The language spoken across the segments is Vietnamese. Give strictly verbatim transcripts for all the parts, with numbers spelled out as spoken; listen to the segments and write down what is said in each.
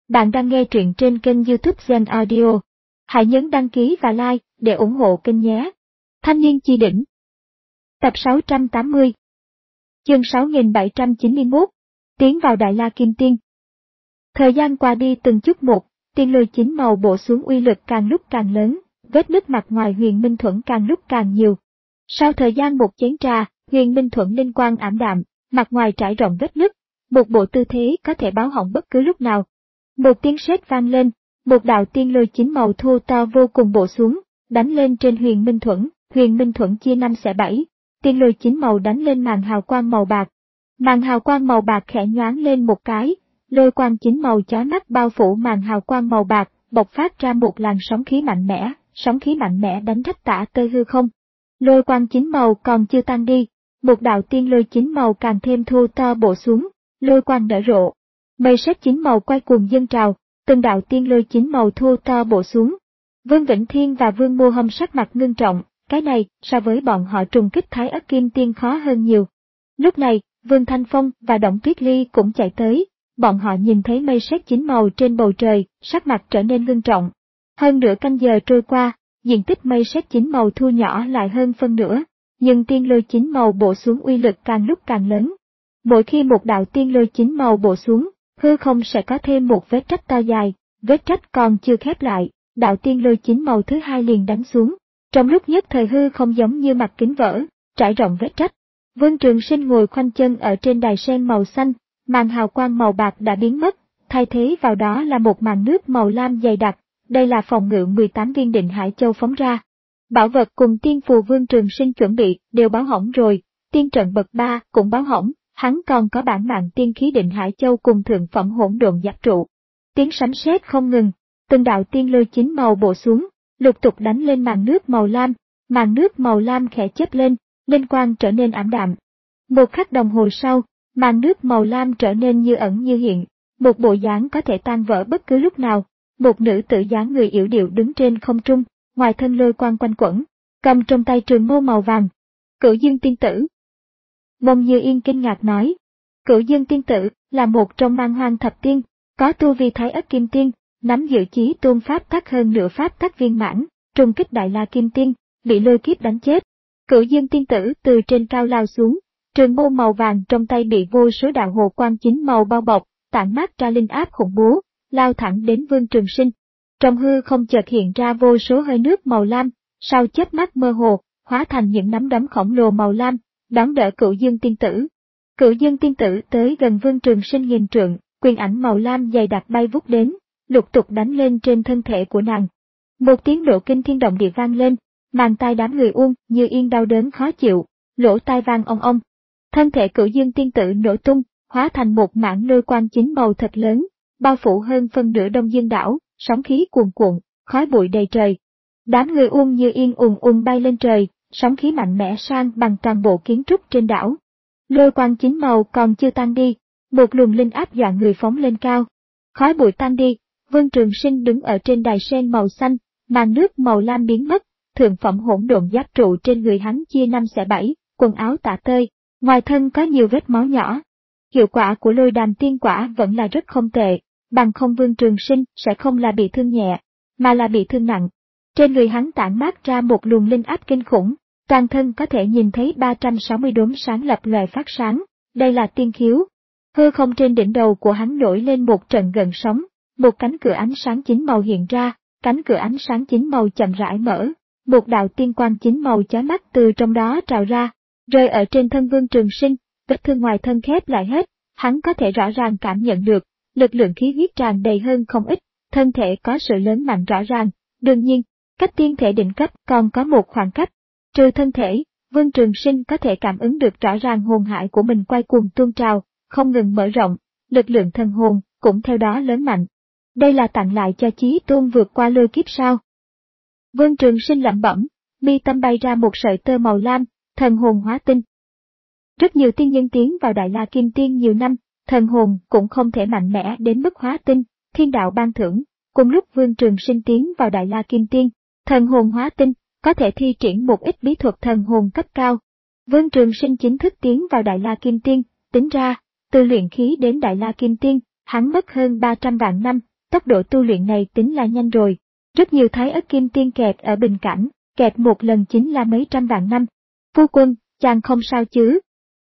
Bạn đang nghe truyện trên kênh YouTube Zen Audio. Hãy nhấn đăng ký và like để ủng hộ kênh nhé. Thanh niên chi đỉnh. Tập sáu trăm tám mươi. Chương sáu nghìn bảy trăm chín mươi mốt. Tiến vào Đại La Kim Tiên. Thời gian qua đi từng chút một, tiên lôi chín màu bổ xuống uy lực càng lúc càng lớn, vết nứt mặt ngoài Huyền Minh Thuẫn càng lúc càng nhiều. Sau thời gian một chén trà, Huyền Minh Thuẫn linh quang ảm đạm, mặt ngoài trải rộng vết nứt, một bộ tư thế có thể báo hỏng bất cứ lúc nào. Một tiếng sét vang lên, một đạo tiên lôi chín màu thô to vô cùng bổ xuống, đánh lên trên Huyền Minh Thuẫn. Huyền Minh Thuẫn chia năm xẻ bảy, tiên lôi chín màu đánh lên màn hào quang màu bạc. Màn hào quang màu bạc khẽ nhoáng lên một cái, lôi quang chín màu chói mắt bao phủ màn hào quang màu bạc, bộc phát ra một làn sóng khí mạnh mẽ, sóng khí mạnh mẽ đánh rách tả tơi hư không. Lôi quang chín màu còn chưa tan đi, một đạo tiên lôi chín màu càng thêm thô to bổ xuống, lôi quang nở rộ. Mây sét chín màu quay cuồng dâng trào, từng đạo tiên lôi chín màu thô to bổ xuống. Vương Vĩnh Thiên và Vương Mô Hâm sắc mặt ngưng trọng, cái này so với bọn họ trùng kích Thái Ất Kim Tiên khó hơn nhiều. Lúc này, Vương Thanh Phong và Đổng Tuyết Ly cũng chạy tới, bọn họ nhìn thấy mây sét chín màu trên bầu trời, sắc mặt trở nên ngưng trọng. Hơn nửa canh giờ trôi qua, diện tích mây sét chín màu thu nhỏ lại hơn phân nửa, nhưng tiên lôi chín màu bổ xuống uy lực càng lúc càng lớn. Mỗi khi một đạo tiên lôi chín màu bổ xuống, hư không sẽ có thêm một vết rách to dài, vết rách còn chưa khép lại, đạo tiên lôi chín màu thứ hai liền đánh xuống. Trong lúc nhất thời hư không giống như mặt kính vỡ, trải rộng vết rách. Vương Trường Sinh ngồi khoanh chân ở trên đài sen màu xanh, màn hào quang màu bạc đã biến mất, thay thế vào đó là một màn nước màu lam dày đặc, đây là phòng ngự mười tám viên Định Hải Châu phóng ra. Bảo vật cùng tiên phù Vương Trường Sinh chuẩn bị đều báo hỏng rồi, tiên trận bậc ba cũng báo hỏng. Hắn còn có bản mạng tiên khí Định Hải Châu cùng thượng phẩm hỗn độn giáp trụ. Tiếng sấm sét không ngừng, từng đạo tiên lôi chín màu bổ xuống, lục tục đánh lên màn nước màu lam, màn nước màu lam khẽ chớp lên, linh quang trở nên ảm đạm. Một khắc đồng hồ sau, màn nước màu lam trở nên như ẩn như hiện, một bộ dáng có thể tan vỡ bất cứ lúc nào. Một nữ tử dáng người yểu điệu đứng trên không trung, ngoài thân lôi quang quanh quẩn, cầm trong tay trường mâu màu vàng. Cửu Dương tiên tử. Mông Như Yên kinh ngạc nói, Cửu Dương tiên tử là một trong Man Hoang thập tiên, có tu vi Thái Ất Kim Tiên, nắm giữ chí tôn pháp tắc hơn nửa pháp tắc viên mãn, trùng kích Đại La Kim Tiên, bị lôi kiếp đánh chết. Cửu Dương tiên tử từ trên cao lao xuống, trường mâu màu vàng trong tay bị vô số đạo hồ quang chín màu bao bọc, tản mát ra linh áp khủng bố, lao thẳng đến Vương Trường Sinh. Trong hư không chợt hiện ra vô số hơi nước màu lam, sau chớp mắt mơ hồ, hóa thành những nắm đấm khổng lồ màu lam, đón đỡ Cửu Dương tiên tử. Cửu Dương tiên tử tới gần Vương Trường Sinh nghìn trượng, quyền ảnh màu lam dày đặc bay vút đến, lục tục đánh lên trên thân thể của nàng. Một tiếng nổ kinh thiên động địa vang lên, màng tai đám người Uông Như Yên đau đớn khó chịu, lỗ tai vang ong ong. Thân thể Cửu Dương tiên tử nổ tung, hóa thành một mảng lôi quang chín màu thật lớn, bao phủ hơn phân nửa Đông Dương đảo, sóng khí cuồn cuộn, khói bụi đầy trời. Đám người Uông Như Yên ùn ùn bay lên trời, sóng khí mạnh mẽ sang bằng toàn bộ kiến trúc trên đảo. Lôi quang chín màu còn chưa tan đi, một luồng linh áp dọa người phóng lên cao. Khói bụi tan đi, Vương Trường Sinh đứng ở trên đài sen màu xanh, màn nước màu lam biến mất, thượng phẩm hỗn độn giáp trụ trên người hắn chia năm xẻ bảy, quần áo tả tơi, ngoài thân có nhiều vết máu nhỏ. Hiệu quả của lôi đàm tiên quả vẫn là rất không tệ, bằng không Vương Trường Sinh sẽ không là bị thương nhẹ, mà là bị thương nặng. Trên người hắn tản mát ra một luồng linh áp kinh khủng, toàn thân có thể nhìn thấy ba trăm sáu mươi đốm sáng lập lòe phát sáng, đây là tiên khiếu. Hư không trên đỉnh đầu của hắn nổi lên một trận gợn sóng, một cánh cửa ánh sáng chín màu hiện ra, cánh cửa ánh sáng chín màu chậm rãi mở, một đạo tiên quang chín màu chói mắt từ trong đó trào ra, rơi ở trên thân Vương Trường Sinh, vết thương ngoài thân khép lại hết, hắn có thể rõ ràng cảm nhận được, lực lượng khí huyết tràn đầy hơn không ít, thân thể có sự lớn mạnh rõ ràng, đương nhiên, cách tiên thể đỉnh cấp còn có một khoảng cách. Trừ thân thể, Vương Trường Sinh có thể cảm ứng được rõ ràng hồn hải của mình quay cuồng tuôn trào, không ngừng mở rộng, lực lượng thần hồn cũng theo đó lớn mạnh. Đây là tặng lại cho chí tôn vượt qua lôi kiếp sao? Vương Trường Sinh lẩm bẩm, mi tâm bay ra một sợi tơ màu lam, thần hồn hóa tinh. Rất nhiều tiên nhân tiến vào Đại La Kim Tiên nhiều năm, thần hồn cũng không thể mạnh mẽ đến mức hóa tinh, thiên đạo ban thưởng. Cùng lúc Vương Trường Sinh tiến vào Đại La Kim Tiên, thần hồn hóa tinh, có thể thi triển một ít bí thuật thần hồn cấp cao. Vương Trường Sinh chính thức tiến vào Đại La Kim Tiên, tính ra, từ luyện khí đến Đại La Kim Tiên, hắn mất hơn ba trăm vạn năm, tốc độ tu luyện này tính là nhanh rồi. Rất nhiều thái ớt kim tiên kẹt ở bình cảnh, kẹt một lần chính là mấy trăm vạn năm. Phu quân, chàng không sao chứ?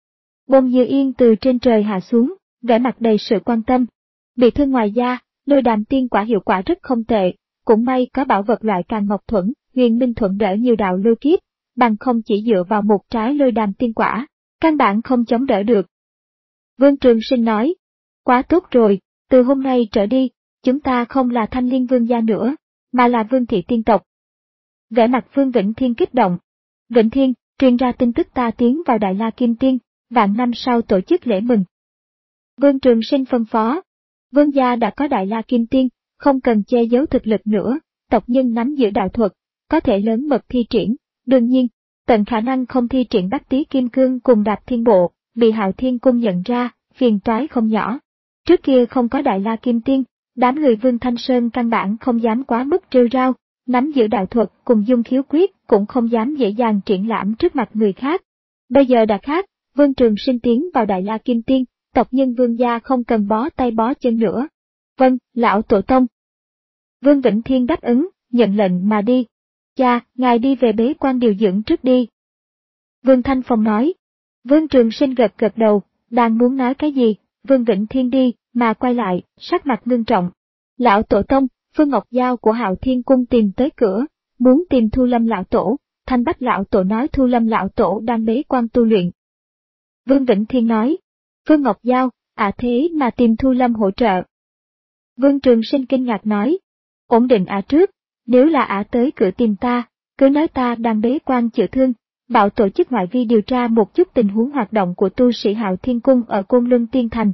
Bông Như Yên từ trên trời hạ xuống, vẻ mặt đầy sự quan tâm. Bị thương ngoài da, lôi đàm tiên quả hiệu quả rất không tệ, cũng may có bảo vật loại Càn Ngọc Thuẫn, Huyền Minh Thuẫn đỡ nhiều đạo lôi kiếp, bằng không chỉ dựa vào một trái lôi đàm tiên quả, căn bản không chống đỡ được. Vương Trường Sinh nói, quá tốt rồi, từ hôm nay trở đi, chúng ta không là Thanh Liên Vương gia nữa, mà là Vương thị tiên tộc. Vẻ mặt Vương Vĩnh Thiên kích động. Vĩnh Thiên, truyền ra tin tức ta tiến vào Đại La Kim Tiên, vạn năm sau tổ chức lễ mừng. Vương Trường Sinh phân phó, Vương gia đã có Đại La Kim Tiên, không cần che giấu thực lực nữa, tộc nhân nắm giữ đạo thuật, có thể lớn mật thi triển, đương nhiên, tận khả năng không thi triển Bát Tý Kim Cương cùng Đạp Thiên Bộ, bị Hạo Thiên Cung nhận ra, phiền toái không nhỏ. Trước kia không có Đại La Kim Tiên, đám người Vương Thanh Sơn căn bản không dám quá mức rêu rao, nắm giữ đạo thuật cùng dung khiếu quyết cũng không dám dễ dàng triển lãm trước mặt người khác. Bây giờ đã khác, Vương Trường Sinh tiến vào Đại La Kim Tiên, tộc nhân Vương gia không cần bó tay bó chân nữa. Vâng, lão tổ tông. Vương Vĩnh Thiên đáp ứng, nhận lệnh mà đi. Cha, ngài đi về bế quan điều dưỡng trước đi. Vương Thanh Phong nói. Vương Trường Sinh gật gật đầu, đang muốn nói cái gì, Vương Vĩnh Thiên đi, mà quay lại, sắc mặt ngưng trọng. Lão tổ tông, Phương Ngọc Giao của Hạo Thiên Cung tìm tới cửa, muốn tìm Thu Lâm lão tổ, Thanh Bách lão tổ nói Thu Lâm lão tổ đang bế quan tu luyện. Vương Vĩnh Thiên nói, Phương Ngọc Giao, à thế mà tìm Thu Lâm hỗ trợ. Vương Trường Sinh kinh ngạc nói, ổn định ả trước, nếu là ả tới cửa tìm ta, cứ nói ta đang bế quan chữa thương, bảo tổ chức ngoại vi điều tra một chút tình huống hoạt động của tu sĩ Hạo Thiên Cung ở Côn Luân Tiên Thành.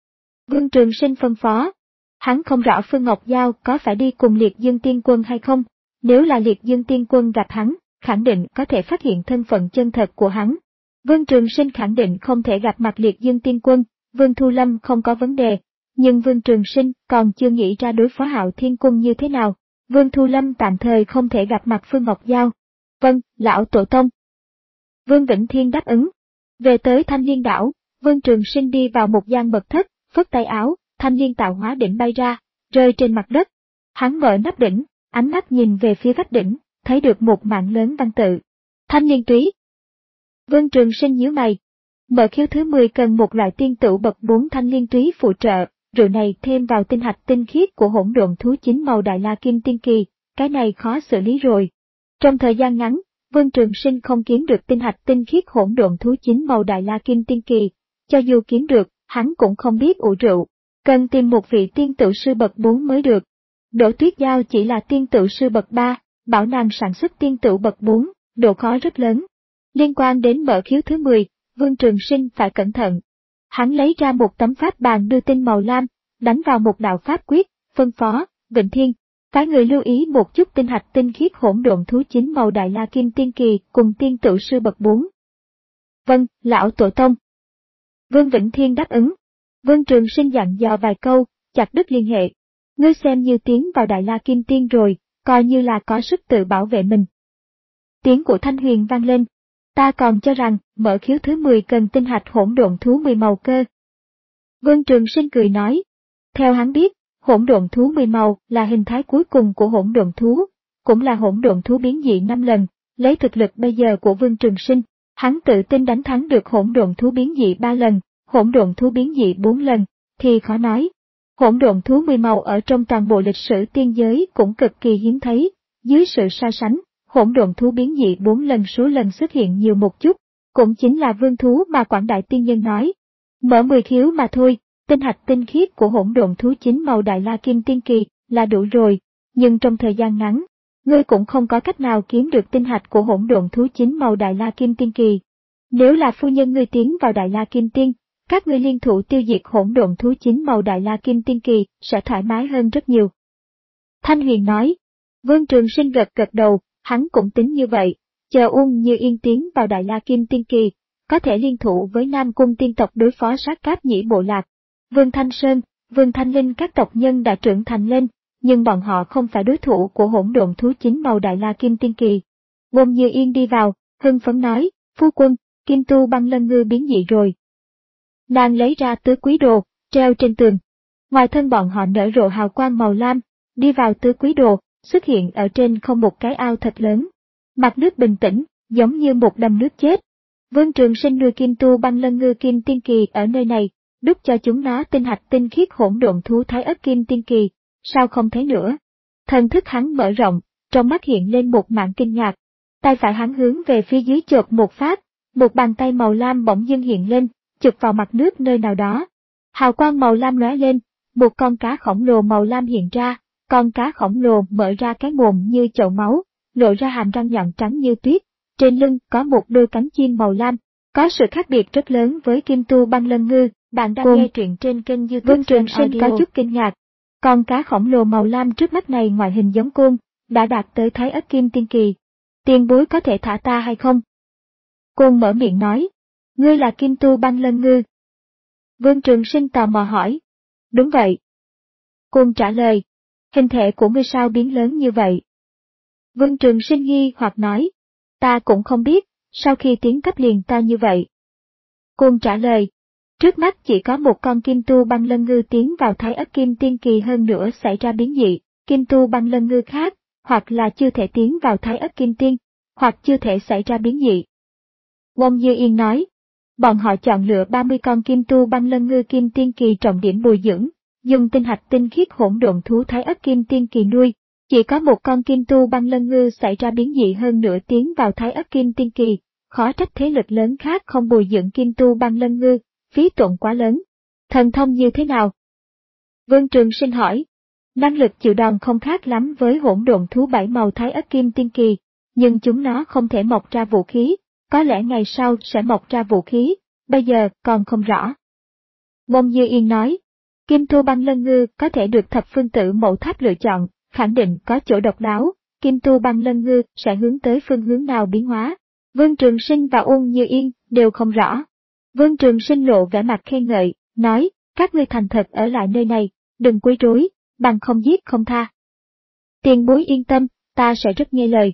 Vương Trường Sinh phân phó, hắn không rõ Phương Ngọc Giao có phải đi cùng Liệt Dương Tiên Quân hay không, nếu là Liệt Dương Tiên Quân gặp hắn, khẳng định có thể phát hiện thân phận chân thật của hắn. Vương Trường Sinh khẳng định không thể gặp mặt Liệt Dương Tiên Quân, Vương Thu Lâm không có vấn đề, nhưng Vương Trường Sinh còn chưa nghĩ ra đối phó Hạo Thiên Cung như thế nào. Vương Thu Lâm tạm thời không thể gặp mặt Phương Ngọc Giao. Vâng, lão tổ tông. Vương Vĩnh Thiên đáp ứng. Về tới Thanh Liên đảo, Vương Trường Sinh đi vào một gian mật thất, phất tay áo, Thanh Liên tạo hóa đỉnh bay ra, rơi trên mặt đất. Hắn mở nắp đỉnh, ánh mắt nhìn về phía vách đỉnh, thấy được một mảng lớn văn tự. Thanh Liên túy. Vương Trường Sinh nhíu mày. Mở khiếu thứ mười cần một loại tiên tửu bậc bốn Thanh Liên túy phụ trợ, rượu này thêm vào tinh hạch tinh khiết của hỗn độn thú chín màu Đại La Kim Tiên Kỳ, cái này khó xử lý rồi. Trong thời gian ngắn, Vương Trường Sinh không kiếm được tinh hạch tinh khiết hỗn độn thú chín màu Đại La Kim Tiên Kỳ, cho dù kiếm được, hắn cũng không biết ủ rượu, cần tìm một vị tiên tửu sư bậc bốn mới được. Đỗ Tuyết Giao chỉ là tiên tửu sư bậc ba, bảo nàng sản xuất tiên tửu bậc bốn, độ khó rất lớn. Liên quan đến mở khiếu thứ mười, Vương Trường Sinh phải cẩn thận. Hắn lấy ra một tấm pháp bàn đưa tinh màu lam, đánh vào một đạo pháp quyết, phân phó, Vĩnh Thiên, phái người lưu ý một chút tinh hạch tinh khiết hỗn độn thú chín màu Đại La Kim Tiên Kỳ cùng tiên tửu sư bậc bốn. Vâng, lão tổ tông. Vương Vĩnh Thiên đáp ứng. Vương Trường Sinh dặn dò vài câu, chặt đứt liên hệ. Ngươi xem như tiến vào Đại La Kim Tiên rồi, coi như là có sức tự bảo vệ mình. Tiếng của Thanh Huyền vang lên. Ta còn cho rằng, mở khiếu thứ mười cần tinh hạch hỗn độn thú mười màu cơ. Vương Trường Sinh cười nói. Theo hắn biết, hỗn độn thú mười màu là hình thái cuối cùng của hỗn độn thú, cũng là hỗn độn thú biến dị năm lần, lấy thực lực bây giờ của Vương Trường Sinh, hắn tự tin đánh thắng được hỗn độn thú biến dị ba lần, hỗn độn thú biến dị bốn lần, thì khó nói. Hỗn độn thú mười màu ở trong toàn bộ lịch sử tiên giới cũng cực kỳ hiếm thấy, dưới sự so sánh, hỗn độn thú biến dị bốn lần số lần xuất hiện nhiều một chút, cũng chính là vương thú mà Quảng Đại Tiên Nhân nói. Mở mười khiếu mà thôi, tinh hạch tinh khiết của hỗn độn thú chín màu Đại La Kim Tiên Kỳ là đủ rồi, nhưng trong thời gian ngắn, ngươi cũng không có cách nào kiếm được tinh hạch của hỗn độn thú chín màu Đại La Kim Tiên Kỳ. Nếu là phu nhân ngươi tiến vào Đại La Kim Tiên, các ngươi liên thủ tiêu diệt hỗn độn thú chín màu Đại La Kim Tiên Kỳ sẽ thoải mái hơn rất nhiều. Thanh Huyền nói. Vương Trường Sinh gật gật đầu, hắn cũng tính như vậy, chờ Uông Như Yên tiến vào Đại La Kim Tiên Kỳ, có thể liên thủ với Nam Cung tiên tộc đối phó sát cáp nhĩ bộ lạc. Vương Thanh Sơn, Vương Thanh Linh các tộc nhân đã trưởng thành lên, nhưng bọn họ không phải đối thủ của hỗn độn thú chín màu Đại La Kim Tiên Kỳ. Uông Như Yên đi vào, hưng phấn nói, phu quân, Kim Tu Băng Lân Ngư biến dị rồi. Nàng lấy ra tứ quý đồ, treo trên tường. Ngoài thân bọn họ nở rộ hào quang màu lam, đi vào tứ quý đồ, xuất hiện ở trên không một cái ao thật lớn. Mặt nước bình tĩnh, giống như một đầm nước chết. Vương Trường Sinh nuôi kim tu băng lân ngư kim tiên kỳ ở nơi này, đúc cho chúng nó tinh hạch tinh khiết hỗn độn thú thái ất kim tiên kỳ, sao không thấy nữa. Thần thức hắn mở rộng, trong mắt hiện lên một mảng kinh ngạc. Tay phải hắn hướng về phía dưới chộp một phát, một bàn tay màu lam bỗng dưng hiện lên, chụp vào mặt nước nơi nào đó. Hào quang màu lam lóe lên, một con cá khổng lồ màu lam hiện ra, con cá khổng lồ mở ra cái mồm như chậu máu, lộ ra hàm răng nhọn trắng như tuyết, trên lưng có một đôi cánh chim màu lam, có sự khác biệt rất lớn với kim tu băng lân ngư. Bạn đang nghe truyện trên kênh YouTube Vương Trường Sinh có chút kinh ngạc. Con cá khổng lồ màu lam trước mắt này ngoại hình giống côn, đã đạt tới thái ất kim tiên kỳ. Tiền bối có thể thả ta hay không? Côn mở miệng nói. Ngươi là kim tu băng lân ngư. Vương Trường Sinh tò mò hỏi. Đúng vậy. Côn trả lời. Hình thể của ngươi sao biến lớn như vậy? Vương Trường Sinh nghi hoặc nói. Ta cũng không biết, sau khi tiến cấp liền ta như vậy. Côn trả lời. Trước mắt chỉ có một con kim tu băng lân ngư tiến vào thái ất kim tiên kỳ hơn nữa xảy ra biến dị, kim tu băng lân ngư khác, hoặc là chưa thể tiến vào thái ất kim tiên, hoặc chưa thể xảy ra biến dị. Wong Như Yên nói, bọn họ chọn lựa ba mươi con kim tu băng lân ngư kim tiên kỳ trọng điểm bồi dưỡng, dùng tinh hạch tinh khiết hỗn độn thú thái ất kim tiên kỳ nuôi, chỉ có một con kim tu băng lân ngư xảy ra biến dị hơn nữa tiến vào thái ất kim tiên kỳ, khó trách thế lực lớn khác không bồi dưỡng kim tu băng lân ngư. Phí tổn quá lớn. Thần thông như thế nào? Vương Trường Sinh hỏi. Năng lực chịu đòn không khác lắm với hỗn độn thú bảy màu thái ất kim tiên kỳ, nhưng chúng nó không thể mọc ra vũ khí, có lẽ ngày sau sẽ mọc ra vũ khí, bây giờ còn không rõ. Mông Như Yên nói, kim tu băng lân ngư có thể được thập phương tử mẫu tháp lựa chọn, khẳng định có chỗ độc đáo, kim tu băng lân ngư sẽ hướng tới phương hướng nào biến hóa. Vương Trường Sinh và Ung Như Yên đều không rõ. Vương Trường Sinh lộ vẻ mặt khen ngợi, nói, các ngươi thành thật ở lại nơi này, đừng quấy rối, bằng không giết không tha. Tiền bối yên tâm, ta sẽ rất nghe lời.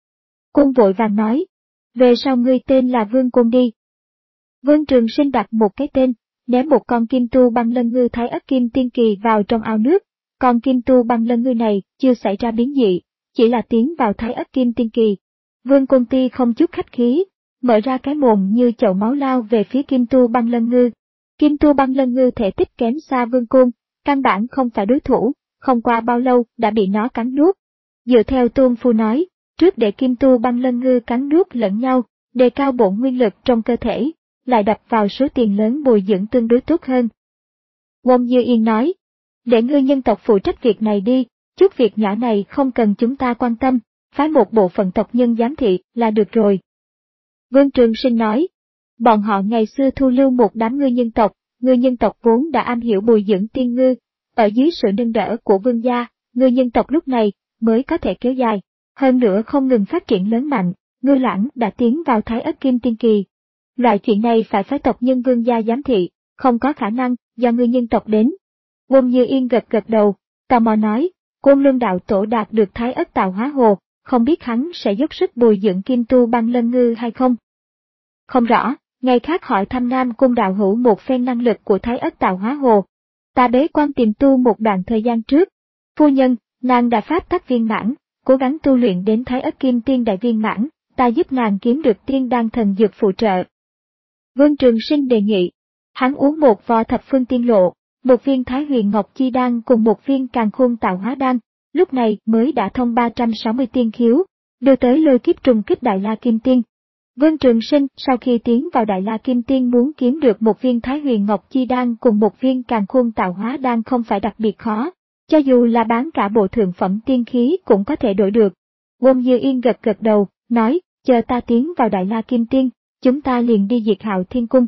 Cung vội vàng nói, về sau ngươi tên là Vương Cung đi. Vương Trường Sinh đặt một cái tên, ném một con kim tu băng lân ngư thái ất kim tiên kỳ vào trong ao nước, con kim tu băng lân ngư này chưa xảy ra biến dị, chỉ là tiến vào thái ất kim tiên kỳ. Vương Cung Ti không chút khách khí, mở ra cái mồm như chậu máu lao về phía kim tu băng lân ngư. Kim tu băng lân ngư thể tích kém xa Vương Cung, căn bản không phải đối thủ, không qua bao lâu đã bị nó cắn nuốt. Dựa theo Tôn Phu nói, trước để kim tu băng lân ngư cắn nuốt lẫn nhau, đề cao bổn nguyên lực trong cơ thể, lại đập vào số tiền lớn bồi dưỡng tương đối tốt hơn. Wong Như Yên nói, để ngươi nhân tộc phụ trách việc này đi, chút việc nhỏ này không cần chúng ta quan tâm, phái một bộ phận tộc nhân giám thị là được rồi. Vương Trường Sinh nói, bọn họ ngày xưa thu lưu một đám ngư nhân tộc, ngư nhân tộc vốn đã am hiểu bồi dưỡng tiên ngư, ở dưới sự nâng đỡ của vương gia, ngư nhân tộc lúc này mới có thể kéo dài, hơn nữa không ngừng phát triển lớn mạnh, ngư lãng đã tiến vào thái ất kim tiên kỳ. Loại chuyện này phải phái tộc nhân vương gia giám thị, không có khả năng do ngư nhân tộc đến. Wong Như Yên gật gật đầu, tò mò nói, Côn Luân đạo tổ đạt được thái ất tạo hóa hồ, không biết hắn sẽ dốc sức bồi dưỡng kim tu băng lân ngư hay không? Không rõ, ngày khác hỏi thăm Nam Cung đạo hữu một phen năng lực của thái ất tạo hóa hồ. Ta bế quan tìm tu một đoạn thời gian trước. Phu nhân, nàng đã pháp tắc viên mãn, cố gắng tu luyện đến thái ất kim tiên đại viên mãn, ta giúp nàng kiếm được tiên đan thần dược phụ trợ. Vương Trường Sinh đề nghị, hắn uống một vò thập phương tiên lộ, một viên thái huyền ngọc chi đan cùng một viên càn khôn tạo hóa đan, lúc này mới đã thông ba trăm sáu mươi tiên khiếu, đưa tới lôi kiếp trùng kích Đại La Kim Tiên. Vương Trường Sinh sau khi tiến vào Đại La Kim Tiên muốn kiếm được một viên thái huyền ngọc chi đan cùng một viên càn khôn tạo hóa đan không phải đặc biệt khó, cho dù là bán cả bộ thượng phẩm tiên khí cũng có thể đổi được. Wong Như Yên gật gật đầu, nói, chờ ta tiến vào Đại La Kim Tiên, chúng ta liền đi diệt Hạo Thiên Cung.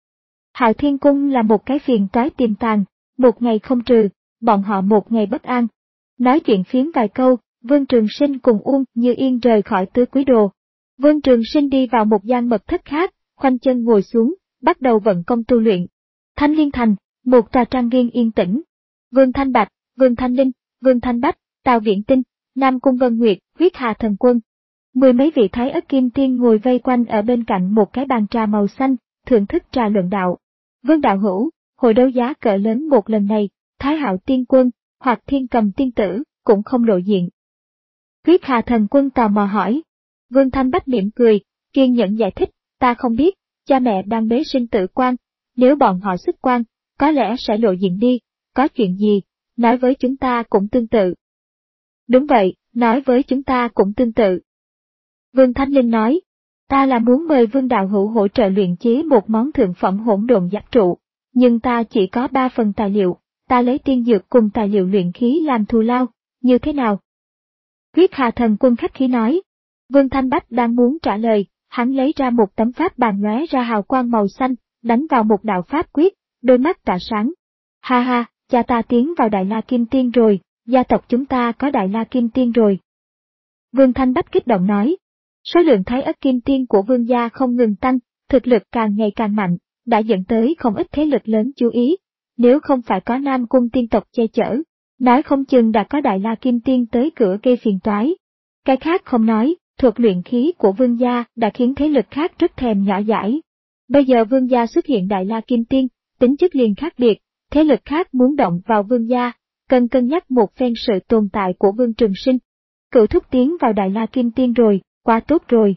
Hạo Thiên Cung là một cái phiền toái tiềm tàng, một ngày không trừ, bọn họ một ngày bất an. Nói chuyện phiếm vài câu, Vương Trường Sinh cùng Uông Như Yên rời khỏi tứ quý đồ. Vương Trường Sinh đi vào một gian mật thất khác, khoanh chân ngồi xuống, bắt đầu vận công tu luyện. Thanh Liên Thành, một tòa trang viên yên tĩnh. Vương Thanh Bạch, Vương Thanh Linh, Vương Thanh Bách, Tào Viễn Tinh, Nam Cung Vân Nguyệt, Huyết Hà Thần Quân. Mười mấy vị thái ất kim tiên ngồi vây quanh ở bên cạnh một cái bàn trà màu xanh, thưởng thức trà luận đạo. Vương đạo hữu, hội đấu giá cỡ lớn một lần này, Thái Hạo Tiên Quân, hoặc Thiên Cầm Tiên Tử, cũng không lộ diện. Huyết Hà Thần Quân tò mò hỏi. Vương Thanh Bách mỉm cười, kiên nhẫn giải thích, ta không biết, cha mẹ đang bế sinh tử quan, nếu bọn họ xuất quan, có lẽ sẽ lộ diện đi, có chuyện gì, nói với chúng ta cũng tương tự. Đúng vậy, nói với chúng ta cũng tương tự. Vương Thanh Linh nói, ta là muốn mời Vương Đạo Hữu hỗ trợ luyện chế một món thượng phẩm hỗn độn giáp trụ, nhưng ta chỉ có ba phần tài liệu, ta lấy tiên dược cùng tài liệu luyện khí làm thù lao, như thế nào? Huyết Hà Thần Quân khách khí nói. Vương Thanh Bách đang muốn trả lời, hắn lấy ra một tấm pháp bàn lóe ra hào quang màu xanh, đánh vào một đạo pháp quyết, đôi mắt tỏa sáng. Ha ha, cha ta tiến vào Đại La Kim Tiên rồi, gia tộc chúng ta có Đại La Kim Tiên rồi. Vương Thanh Bách kích động nói. Số lượng Thái Ất Kim Tiên của Vương gia không ngừng tăng, thực lực càng ngày càng mạnh, đã dẫn tới không ít thế lực lớn chú ý. Nếu không phải có Nam Cung tiên tộc che chở, nói không chừng đã có Đại La Kim Tiên tới cửa gây phiền toái. Cái khác không nói, thuật luyện khí của Vương gia đã khiến thế lực khác rất thèm nhỏ dãi. Bây giờ Vương gia xuất hiện Đại La Kim Tiên, tính chất liền khác biệt, thế lực khác muốn động vào Vương gia, cần cân nhắc một phen sự tồn tại của Vương Trường Sinh. Cửu thúc tiến vào Đại La Kim Tiên rồi, quá tốt rồi.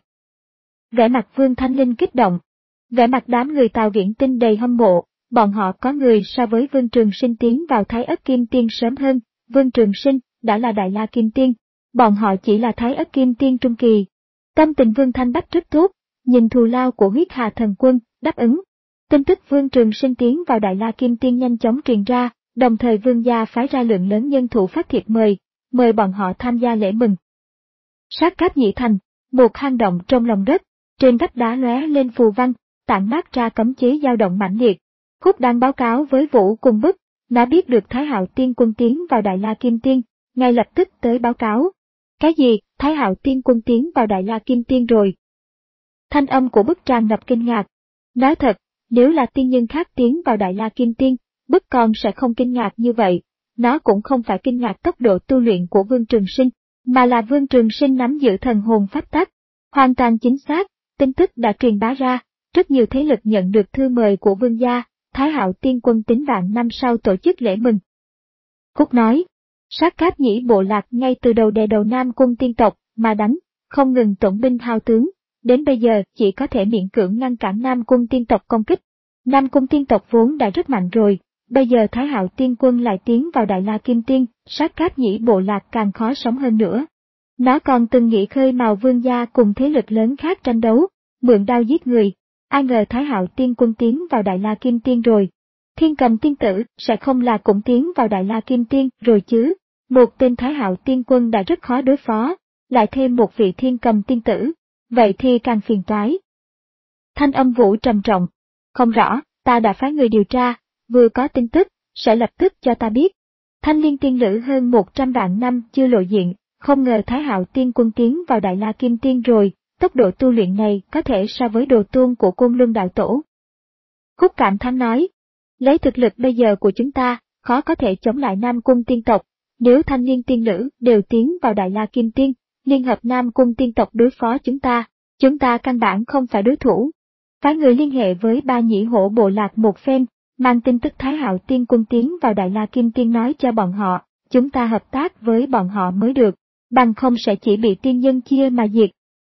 Vẻ mặt Vương Thanh Linh kích động. Vẻ mặt đám người Tào Viễn Tinh đầy hâm mộ, bọn họ có người so với Vương Trường Sinh tiến vào Thái Ất Kim Tiên sớm hơn, Vương Trường Sinh đã là Đại La Kim Tiên, bọn họ chỉ là Thái Ất Kim Tiên trung kỳ. Tâm tình Vương Thanh Bách rất tốt, nhìn thù lao của Huyết Hà Thần Quân, đáp ứng. Tin tức Vương Trường Sinh tiến vào Đại La Kim Tiên nhanh chóng truyền ra, đồng thời Vương gia phái ra lượng lớn nhân thủ phát thiệp mời, mời bọn họ tham gia lễ mừng. Sát Cáp Nhĩ Thành, một hang động trong lòng đất, trên vách đá lóe lên phù văn, tản mát ra cấm chế dao động mãnh liệt. Khúc đang báo cáo với Vũ cùng Bức, nó biết được Thái Hạo Tiên Quân tiến vào Đại La Kim Tiên, ngay lập tức tới báo cáo. Cái gì, Thái Hạo Tiên Quân tiến vào Đại La Kim Tiên rồi? Thanh âm của Bức tràn ngập kinh ngạc. Nói thật, nếu là tiên nhân khác tiến vào Đại La Kim Tiên, Bức còn sẽ không kinh ngạc như vậy. Nó cũng không phải kinh ngạc tốc độ tu luyện của Vương Trường Sinh, mà là Vương Trường Sinh nắm giữ thần hồn pháp tắc. Hoàn toàn chính xác, tin tức đã truyền bá ra, rất nhiều thế lực nhận được thư mời của Vương gia, Thái Hạo Tiên Quân tính vạn năm sau tổ chức lễ mừng. Khúc nói, Sát Cáp Nhĩ bộ lạc ngay từ đầu đè đầu Nam Cung tiên tộc mà đánh, không ngừng tổn binh hao tướng, đến bây giờ chỉ có thể miễn cưỡng ngăn cản Nam Cung tiên tộc công kích. Nam Cung tiên tộc vốn đã rất mạnh rồi, bây giờ Thái Hạo Tiên Quân lại tiến vào Đại La Kim Tiên, Sát Cáp Nhĩ bộ lạc càng khó sống hơn nữa. Nó còn từng nghĩ khơi mào Vương gia cùng thế lực lớn khác tranh đấu, mượn đao giết người. Ai ngờ Thái Hạo Tiên Quân tiến vào Đại La Kim Tiên rồi. Thiên Cầm Tiên Tử sẽ không là cũng tiến vào Đại La Kim Tiên rồi chứ? Một tên Thái Hạo Tiên Quân đã rất khó đối phó, lại thêm một vị Thiên Cầm Tiên Tử, vậy thì càng phiền toái. Thanh âm Vũ trầm trọng. Không rõ, ta đã phái người điều tra, vừa có tin tức, sẽ lập tức cho ta biết. Thanh Liên Tiên Lữ hơn một trăm vạn năm chưa lộ diện, không ngờ Thái Hạo Tiên Quân tiến vào Đại La Kim Tiên rồi. Tốc độ tu luyện này có thể so với đồ tôn của Côn Luân Đạo Tổ. Khúc cảm thán nói, lấy thực lực bây giờ của chúng ta, khó có thể chống lại Nam Cung tiên tộc, nếu Thanh Liên Tiên Lữ đều tiến vào Đại La Kim Tiên, liên hợp Nam Cung tiên tộc đối phó chúng ta, chúng ta căn bản không phải đối thủ. Phái người liên hệ với Ba Nhĩ Hổ bộ lạc một phen, mang tin tức Thái Hạo Tiên Quân tiến vào Đại La Kim Tiên nói cho bọn họ, chúng ta hợp tác với bọn họ mới được, bằng không sẽ chỉ bị tiên nhân chia mà diệt.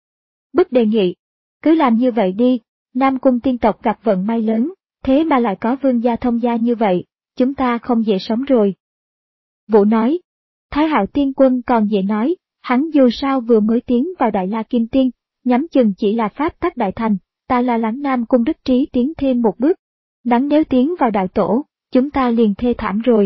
Bức đề nghị, cứ làm như vậy đi, Nam Cung tiên tộc gặp vận may lớn, thế mà lại có Vương gia thông gia như vậy, chúng ta không dễ sống rồi. Vũ nói, Thái Hạo Tiên Quân còn dễ nói, hắn dù sao vừa mới tiến vào Đại La Kim Tiên, nhắm chừng chỉ là pháp tắc đại thành, ta lo lắng Nam Cung Đức Trí tiến thêm một bước. Đáng nếu tiến vào đạo tổ, chúng ta liền thê thảm rồi.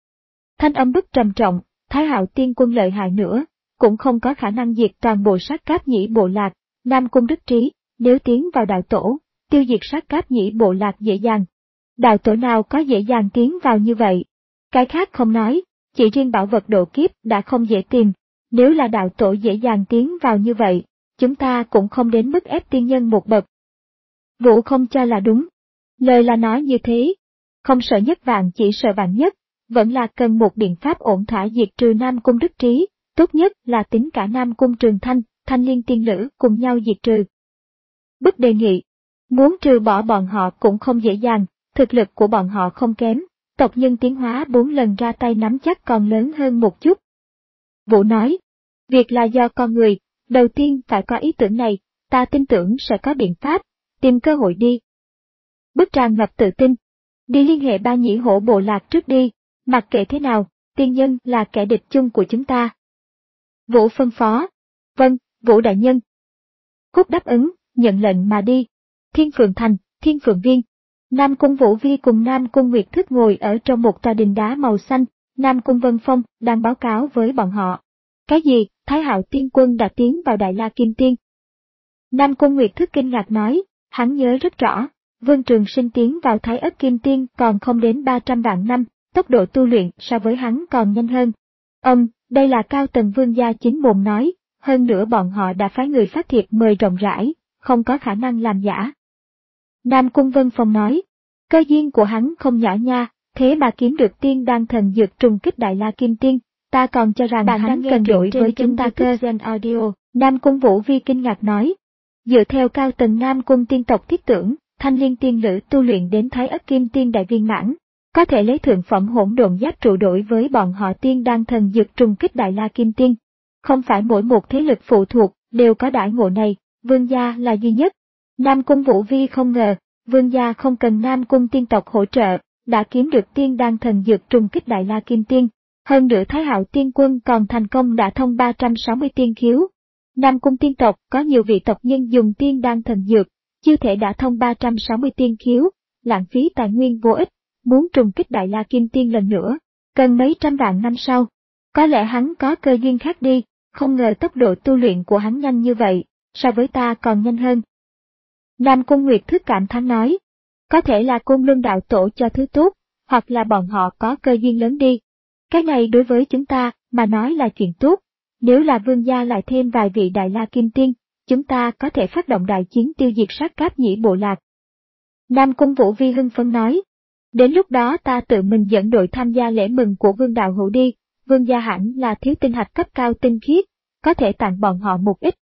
Thanh âm Bức trầm trọng, Thái Hạo Tiên Quân lợi hại nữa, cũng không có khả năng diệt toàn bộ Sát Cáp Nhĩ bộ lạc. Nam Cung Đức Trí, nếu tiến vào đạo tổ, tiêu diệt Sát Cáp Nhĩ bộ lạc dễ dàng. Đạo tổ nào có dễ dàng tiến vào như vậy? Cái khác không nói, chỉ riêng bảo vật độ kiếp đã không dễ tìm, nếu là đạo tổ dễ dàng tiến vào như vậy, chúng ta cũng không đến mức ép tiên nhân một bậc. Vũ không cho là đúng. Lời là nói như thế, không sợ nhất vạn chỉ sợ vạn nhất, vẫn là cần một biện pháp ổn thỏa diệt trừ Nam Cung Đức Trí, tốt nhất là tính cả Nam Cung Trường Thanh, Thanh Liên Tiên Lữ cùng nhau diệt trừ. Bức đề nghị, muốn trừ bỏ bọn họ cũng không dễ dàng, thực lực của bọn họ không kém, tộc nhân tiến hóa bốn lần ra tay nắm chắc còn lớn hơn một chút. Vũ nói, việc là do con người, đầu tiên phải có ý tưởng này, ta tin tưởng sẽ có biện pháp, tìm cơ hội đi. Bức tràn ngập tự tin, đi liên hệ ba nhĩ hổ bộ lạc trước đi, mặc kệ thế nào, tiên nhân là kẻ địch chung của chúng ta. Vũ phân phó, vâng, Vũ đại nhân. Khúc đáp ứng, nhận lệnh mà đi. Thiên Phượng Thành, Thiên Phượng Viên. Nam Cung Vũ Vi cùng Nam Cung Nguyệt Thức ngồi ở trong một tòa đình đá màu xanh, Nam Cung Vân Phong đang báo cáo với bọn họ. Cái gì, Thái Hạo Tiên Quân đã tiến vào Đại La Kim Tiên? Nam Cung Nguyệt Thức kinh ngạc nói, hắn nhớ rất rõ, Vương Trường Sinh tiến vào Thái Ất Kim Tiên còn không đến ba trăm vạn năm, tốc độ tu luyện so với hắn còn nhanh hơn. Ông, đây là Cao Tần Vương gia chính mồm nói, hơn nữa bọn họ đã phái người phát thiệp mời rộng rãi, không có khả năng làm giả. Nam Cung Vân Phong nói, cơ duyên của hắn không nhỏ nha, thế mà kiếm được tiên đan thần dược trùng kích Đại La Kim Tiên, ta còn cho rằng Bạn hắn cần đổi với chúng ta cơ. Audio. Nam Cung Vũ Vi kinh ngạc nói, dựa theo Cao Tần Nam Cung tiên tộc thiết tưởng, Thanh Liên tiên nữ tu luyện đến Thái Ất Kim Tiên đại viên mãn, có thể lấy thượng phẩm hỗn độn giáp trụ đổi với bọn họ tiên đan thần dược trùng kích Đại La Kim Tiên. Không phải mỗi một thế lực phụ thuộc đều có đãi ngộ này, Vương gia là duy nhất. Nam Cung Vũ Vi không ngờ, Vương gia không cần Nam Cung tiên tộc hỗ trợ, đã kiếm được tiên đan thần dược trùng kích Đại La Kim Tiên. Hơn nữa Thái Hạo Tiên Quân còn thành công đã thông ba trăm sáu mươi tiên khiếu. Nam Cung tiên tộc có nhiều vị tộc nhân dùng tiên đan thần dược, chưa thể đã thông ba trăm sáu mươi tiên khiếu, lãng phí tài nguyên vô ích, muốn trùng kích Đại La Kim Tiên lần nữa, cần mấy trăm vạn năm sau. Có lẽ hắn có cơ duyên khác đi, không ngờ tốc độ tu luyện của hắn nhanh như vậy, so với ta còn nhanh hơn. Nam Cung Nguyệt Thức cảm thán nói, có thể là Côn Luân đạo tổ cho thứ tốt, hoặc là bọn họ có cơ duyên lớn đi. Cái này đối với chúng ta mà nói là chuyện tốt, nếu là Vương gia lại thêm vài vị Đại La Kim Tiên, chúng ta có thể phát động đại chiến tiêu diệt sát Cáp Nhĩ bộ lạc. Nam Cung Vũ Vi hưng phấn nói, đến lúc đó ta tự mình dẫn đội tham gia lễ mừng của Vương đạo hữu đi, Vương gia hẳn là thiếu tinh hạch cấp cao tinh khiết, có thể tặng bọn họ một ít.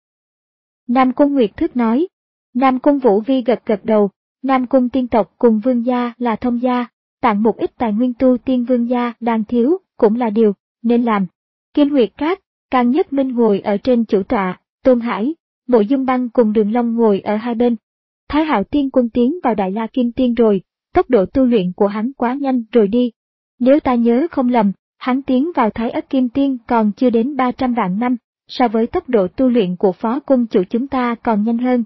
Nam Cung Nguyệt Thức nói, Nam Cung Vũ Vi gật gật đầu, Nam Cung tiên tộc cùng Vương gia là thông gia, tặng một ít tài nguyên tu tiên Vương gia đang thiếu, cũng là điều nên làm. Kim Huyệt Cát, Càng Nhất Minh ngồi ở trên chủ tọa, Tôn Hải, Mộ Dung Băng cùng Đường Long ngồi ở hai bên. Thái Hạo Tiên Quân tiến vào Đại La Kim Tiên rồi, tốc độ tu luyện của hắn quá nhanh rồi đi. Nếu ta nhớ không lầm, hắn tiến vào Thái Ất Kim Tiên còn chưa đến ba trăm vạn năm, so với tốc độ tu luyện của Phó Cung chủ chúng ta còn nhanh hơn.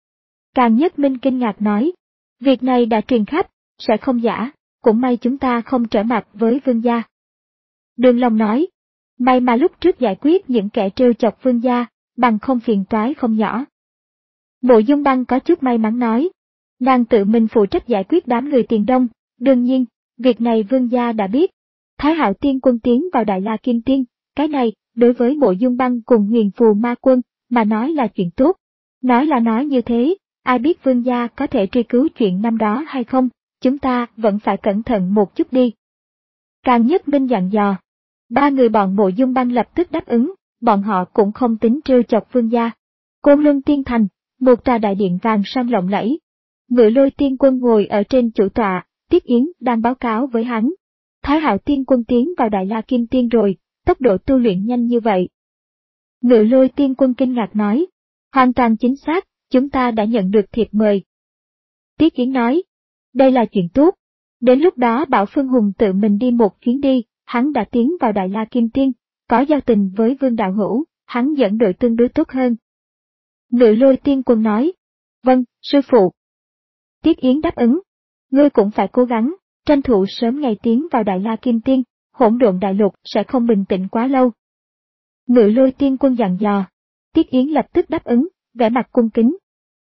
Càng Nhất Minh kinh ngạc nói, việc này đã truyền khắp, sẽ không giả, cũng may chúng ta không trở mặt với Vương gia. Đường Long nói, may mà lúc trước giải quyết những kẻ trêu chọc Vương gia, bằng không phiền toái không nhỏ. Mộ Dung Băng có chút may mắn nói, nàng tự mình phụ trách giải quyết đám người tiền đông, đương nhiên, việc này Vương gia đã biết. Thái Hạo Tiên Quân tiến vào Đại La Kim Tiên, cái này, đối với Mộ Dung Băng cùng Huyền Phù Ma Quân, mà nói là chuyện tốt. Nói là nói như thế, ai biết Vương gia có thể truy cứu chuyện năm đó hay không, chúng ta vẫn phải cẩn thận một chút đi. Càng Nhất Minh dặn dò. Ba người bọn Mộ Dung Băng lập tức đáp ứng, bọn họ cũng không tính trêu chọc Vương gia. Côn Luân Tiên Thành, một tòa đại điện vàng son lộng lẫy. Ngự Lôi Tiên Quân ngồi ở trên chủ tọa, Tiết Yến đang báo cáo với hắn. Thái Hạo Tiên Quân tiến vào Đại La Kim Tiên rồi, tốc độ tu luyện nhanh như vậy. Ngự Lôi Tiên Quân kinh ngạc nói, hoàn toàn chính xác, chúng ta đã nhận được thiệp mời. Tiết Yến nói, đây là chuyện tốt, đến lúc đó bảo Phương Hùng tự mình đi một chuyến đi, hắn đã tiến vào Đại La Kim Tiên, có giao tình với Vương đạo hữu, hắn dẫn đội tương đối tốt hơn. Ngự Lôi Tiên Quân nói, vâng, sư phụ. Tiết Yến đáp ứng, ngươi cũng phải cố gắng, tranh thủ sớm ngày tiến vào Đại La Kim Tiên, hỗn độn đại lục sẽ không bình tĩnh quá lâu. Ngự Lôi Tiên Quân dặn dò, Tiết Yến lập tức đáp ứng, vẻ mặt cung kính.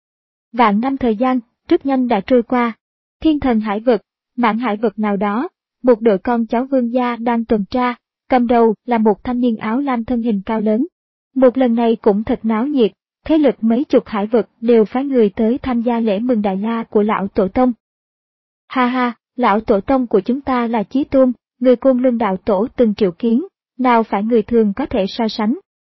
Vạn năm thời gian, rất nhanh đã trôi qua, Thiên Thần Hải vực, Mãn Hải vực nào đó, một đội con cháu Vương gia đang tuần tra, cầm đầu là một thanh niên áo lam thân hình cao lớn. Một lần này cũng thật náo nhiệt, thế lực mấy chục hải vực đều phái người tới tham gia lễ mừng Đại La của lão tổ tông. Ha ha, lão tổ tông của chúng ta là Chí Tôn, người Côn Luân đạo tổ từng triệu kiến, nào phải người thường có thể so sánh.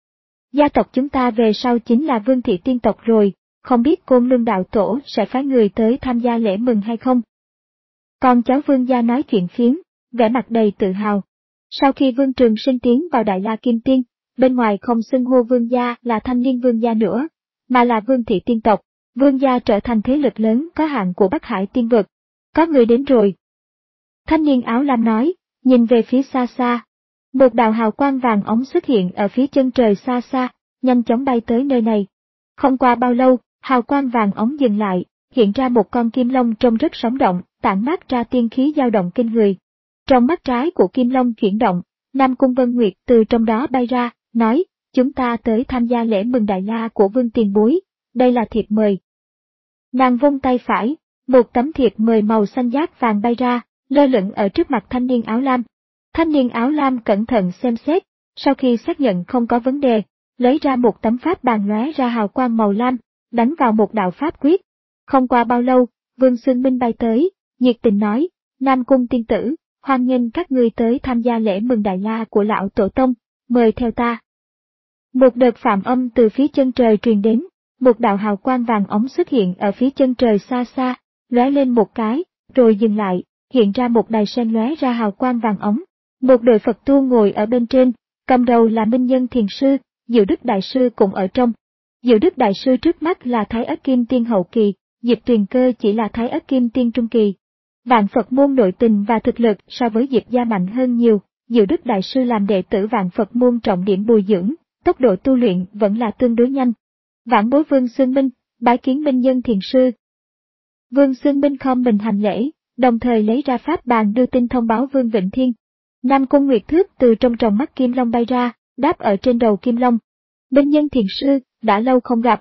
Gia tộc chúng ta về sau chính là Vương thị tiên tộc rồi, không biết Côn Luân đạo tổ sẽ phái người tới tham gia lễ mừng hay không. Con cháu Vương gia nói chuyện phiếm, vẻ mặt đầy tự hào. Sau khi Vương Trường Sinh tiến vào Đại La Kim Tiên, bên ngoài không xưng hô vương gia là thanh niên vương gia nữa, mà là Vương thị tiên tộc. Vương gia trở thành thế lực lớn có hạn của Bắc Hải tiên vực. Có người đến rồi. Thanh niên áo lam nói, nhìn về phía xa xa. Một đạo hào quang vàng óng xuất hiện ở phía chân trời xa xa, nhanh chóng bay tới nơi này. Không qua bao lâu, hào quang vàng óng dừng lại, hiện ra một con kim long trông rất sống động, tản mát ra tiên khí dao động kinh người. Trong mắt trái của kim long chuyển động, Nam Cung Vân Nguyệt từ trong đó bay ra, nói, chúng ta tới tham gia lễ mừng Đại La của Vương tiền bối, đây là thiệp mời. Nàng vung tay phải, một tấm thiệp mời màu xanh giác vàng bay ra, lơ lửng ở trước mặt thanh niên áo lam. Thanh niên áo lam cẩn thận xem xét, sau khi xác nhận không có vấn đề, lấy ra một tấm pháp bàn lóe ra hào quang màu lam, đánh vào một đạo pháp quyết. Không qua bao lâu, Vương Xương Minh bay tới, nhiệt tình nói, Nam Cung tiên tử, hoan nghênh các ngươi tới tham gia lễ mừng Đại La của lão tổ tông, mời theo ta. Một đợt phạm âm từ phía chân trời truyền đến, một đạo hào quang vàng óng xuất hiện ở phía chân trời xa xa, lóe lên một cái, rồi dừng lại, hiện ra một đài sen lóe ra hào quang vàng óng. Một đội Phật tu ngồi ở bên trên, cầm đầu là Minh Nhân Thiền Sư, Diệu Đức Đại Sư cũng ở trong. Diệu Đức Đại Sư trước mắt là Thái Ất Kim Tiên hậu kỳ, Diệp Tuyền Cơ chỉ là Thái Ất Kim Tiên trung kỳ. Vạn Phật môn nội tình và thực lực so với Diệp gia mạnh hơn nhiều, Diệu Đức Đại Sư làm đệ tử Vạn Phật môn trọng điểm bồi dưỡng, tốc độ tu luyện vẫn là tương đối nhanh. Vãn bối Vương Xương Minh, bái kiến Minh Nhân Thiền Sư. Vương Xương Minh khom mình hành lễ, đồng thời lấy ra pháp bàn đưa tin thông báo Vương Vịnh Thiên. Nam Cung Nguyệt Thước từ trong tròng mắt Kim Long bay ra, đáp ở trên đầu Kim Long. Minh Nhân Thiền Sư, đã lâu không gặp.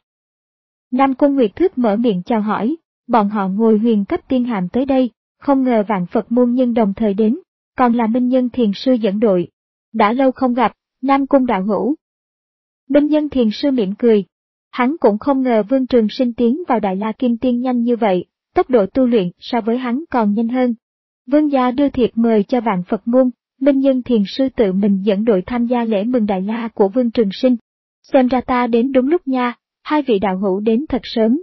Nam Cung Nguyệt Thước mở miệng chào hỏi, bọn họ ngồi huyền cấp tiên hàm tới đây, không ngờ Vạn Phật môn nhân đồng thời đến, còn là Minh Nhân Thiền Sư dẫn đội. Đã lâu không gặp, Nam Cung đạo hữu. Minh Nhân Thiền Sư mỉm cười. Hắn cũng không ngờ Vương Trường Sinh tiến vào Đại La Kim Tiên nhanh như vậy, tốc độ tu luyện so với hắn còn nhanh hơn. Vương gia đưa thiệp mời cho Vạn Phật môn, Minh Nhân Thiền Sư tự mình dẫn đội tham gia lễ mừng Đại La của Vương Trường Sinh. Xem ra ta đến đúng lúc nha, hai vị đạo hữu đến thật sớm.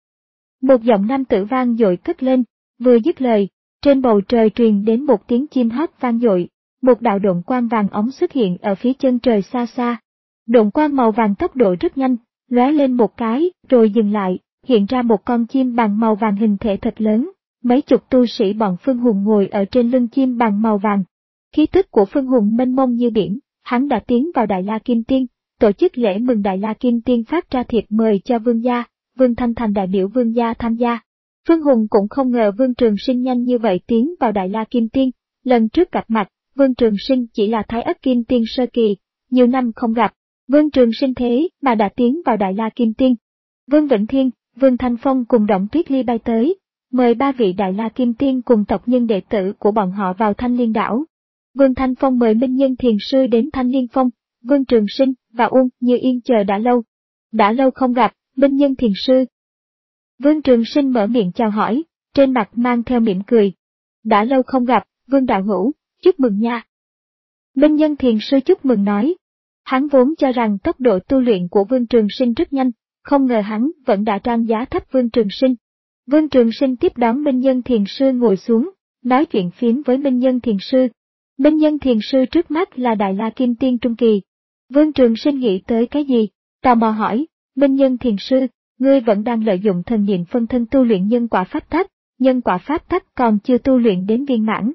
Một giọng nam tử vang dội cất lên, vừa dứt lời, trên bầu trời truyền đến một tiếng chim hót vang dội, một đạo độn quang vàng óng xuất hiện ở phía chân trời xa xa. Độn quang màu vàng tốc độ rất nhanh, lóe lên một cái, rồi dừng lại, hiện ra một con chim bằng màu vàng hình thể thật lớn, mấy chục tu sĩ bọn Phương Hùng ngồi ở trên lưng chim bằng màu vàng. Khí tức của Phương Hùng mênh mông như biển, hắn đã tiến vào Đại La Kim Tiên, tổ chức lễ mừng Đại La Kim Tiên phát ra thiệp mời cho Vương gia, Vương Thanh Thành đại biểu Vương gia tham gia. Phương Hùng cũng không ngờ Vương Trường Sinh nhanh như vậy tiến vào Đại La Kim Tiên, lần trước gặp mặt, Vương Trường Sinh chỉ là Thái Ất Kim Tiên sơ kỳ, nhiều năm không gặp, Vương Trường Sinh thế mà đã tiến vào Đại La Kim Tiên. Vương Vĩnh Thiên, Vương Thanh Phong cùng Động Tuyết Ly bay tới, mời ba vị Đại La Kim Tiên cùng tộc nhân đệ tử của bọn họ vào Thanh Liên đảo. Vương Thanh Phong mời Minh Nhân Thiền Sư đến Thanh Liên Phong, Vương Trường Sinh và Uông Như Yên chờ đã lâu. Đã lâu không gặp, Minh Nhân Thiền Sư. Vương Trường Sinh mở miệng chào hỏi, trên mặt mang theo mỉm cười. Đã lâu không gặp, Vương đạo hữu, chúc mừng nha. Minh Nhân Thiền Sư chúc mừng nói. Hắn vốn cho rằng tốc độ tu luyện của Vương Trường Sinh rất nhanh, không ngờ hắn vẫn đã trang giá thấp Vương Trường Sinh. Vương Trường Sinh tiếp đón Minh Nhân Thiền Sư ngồi xuống, nói chuyện phím với Minh Nhân Thiền Sư. Minh Nhân Thiền Sư trước mắt là Đại La Kim Tiên trung kỳ. Vương Trường Sinh nghĩ tới cái gì? Tò mò hỏi, Minh Nhân Thiền Sư, ngươi vẫn đang lợi dụng thần niệm phân thân tu luyện nhân quả pháp tắc, nhân quả pháp tắc còn chưa tu luyện đến viên mãn.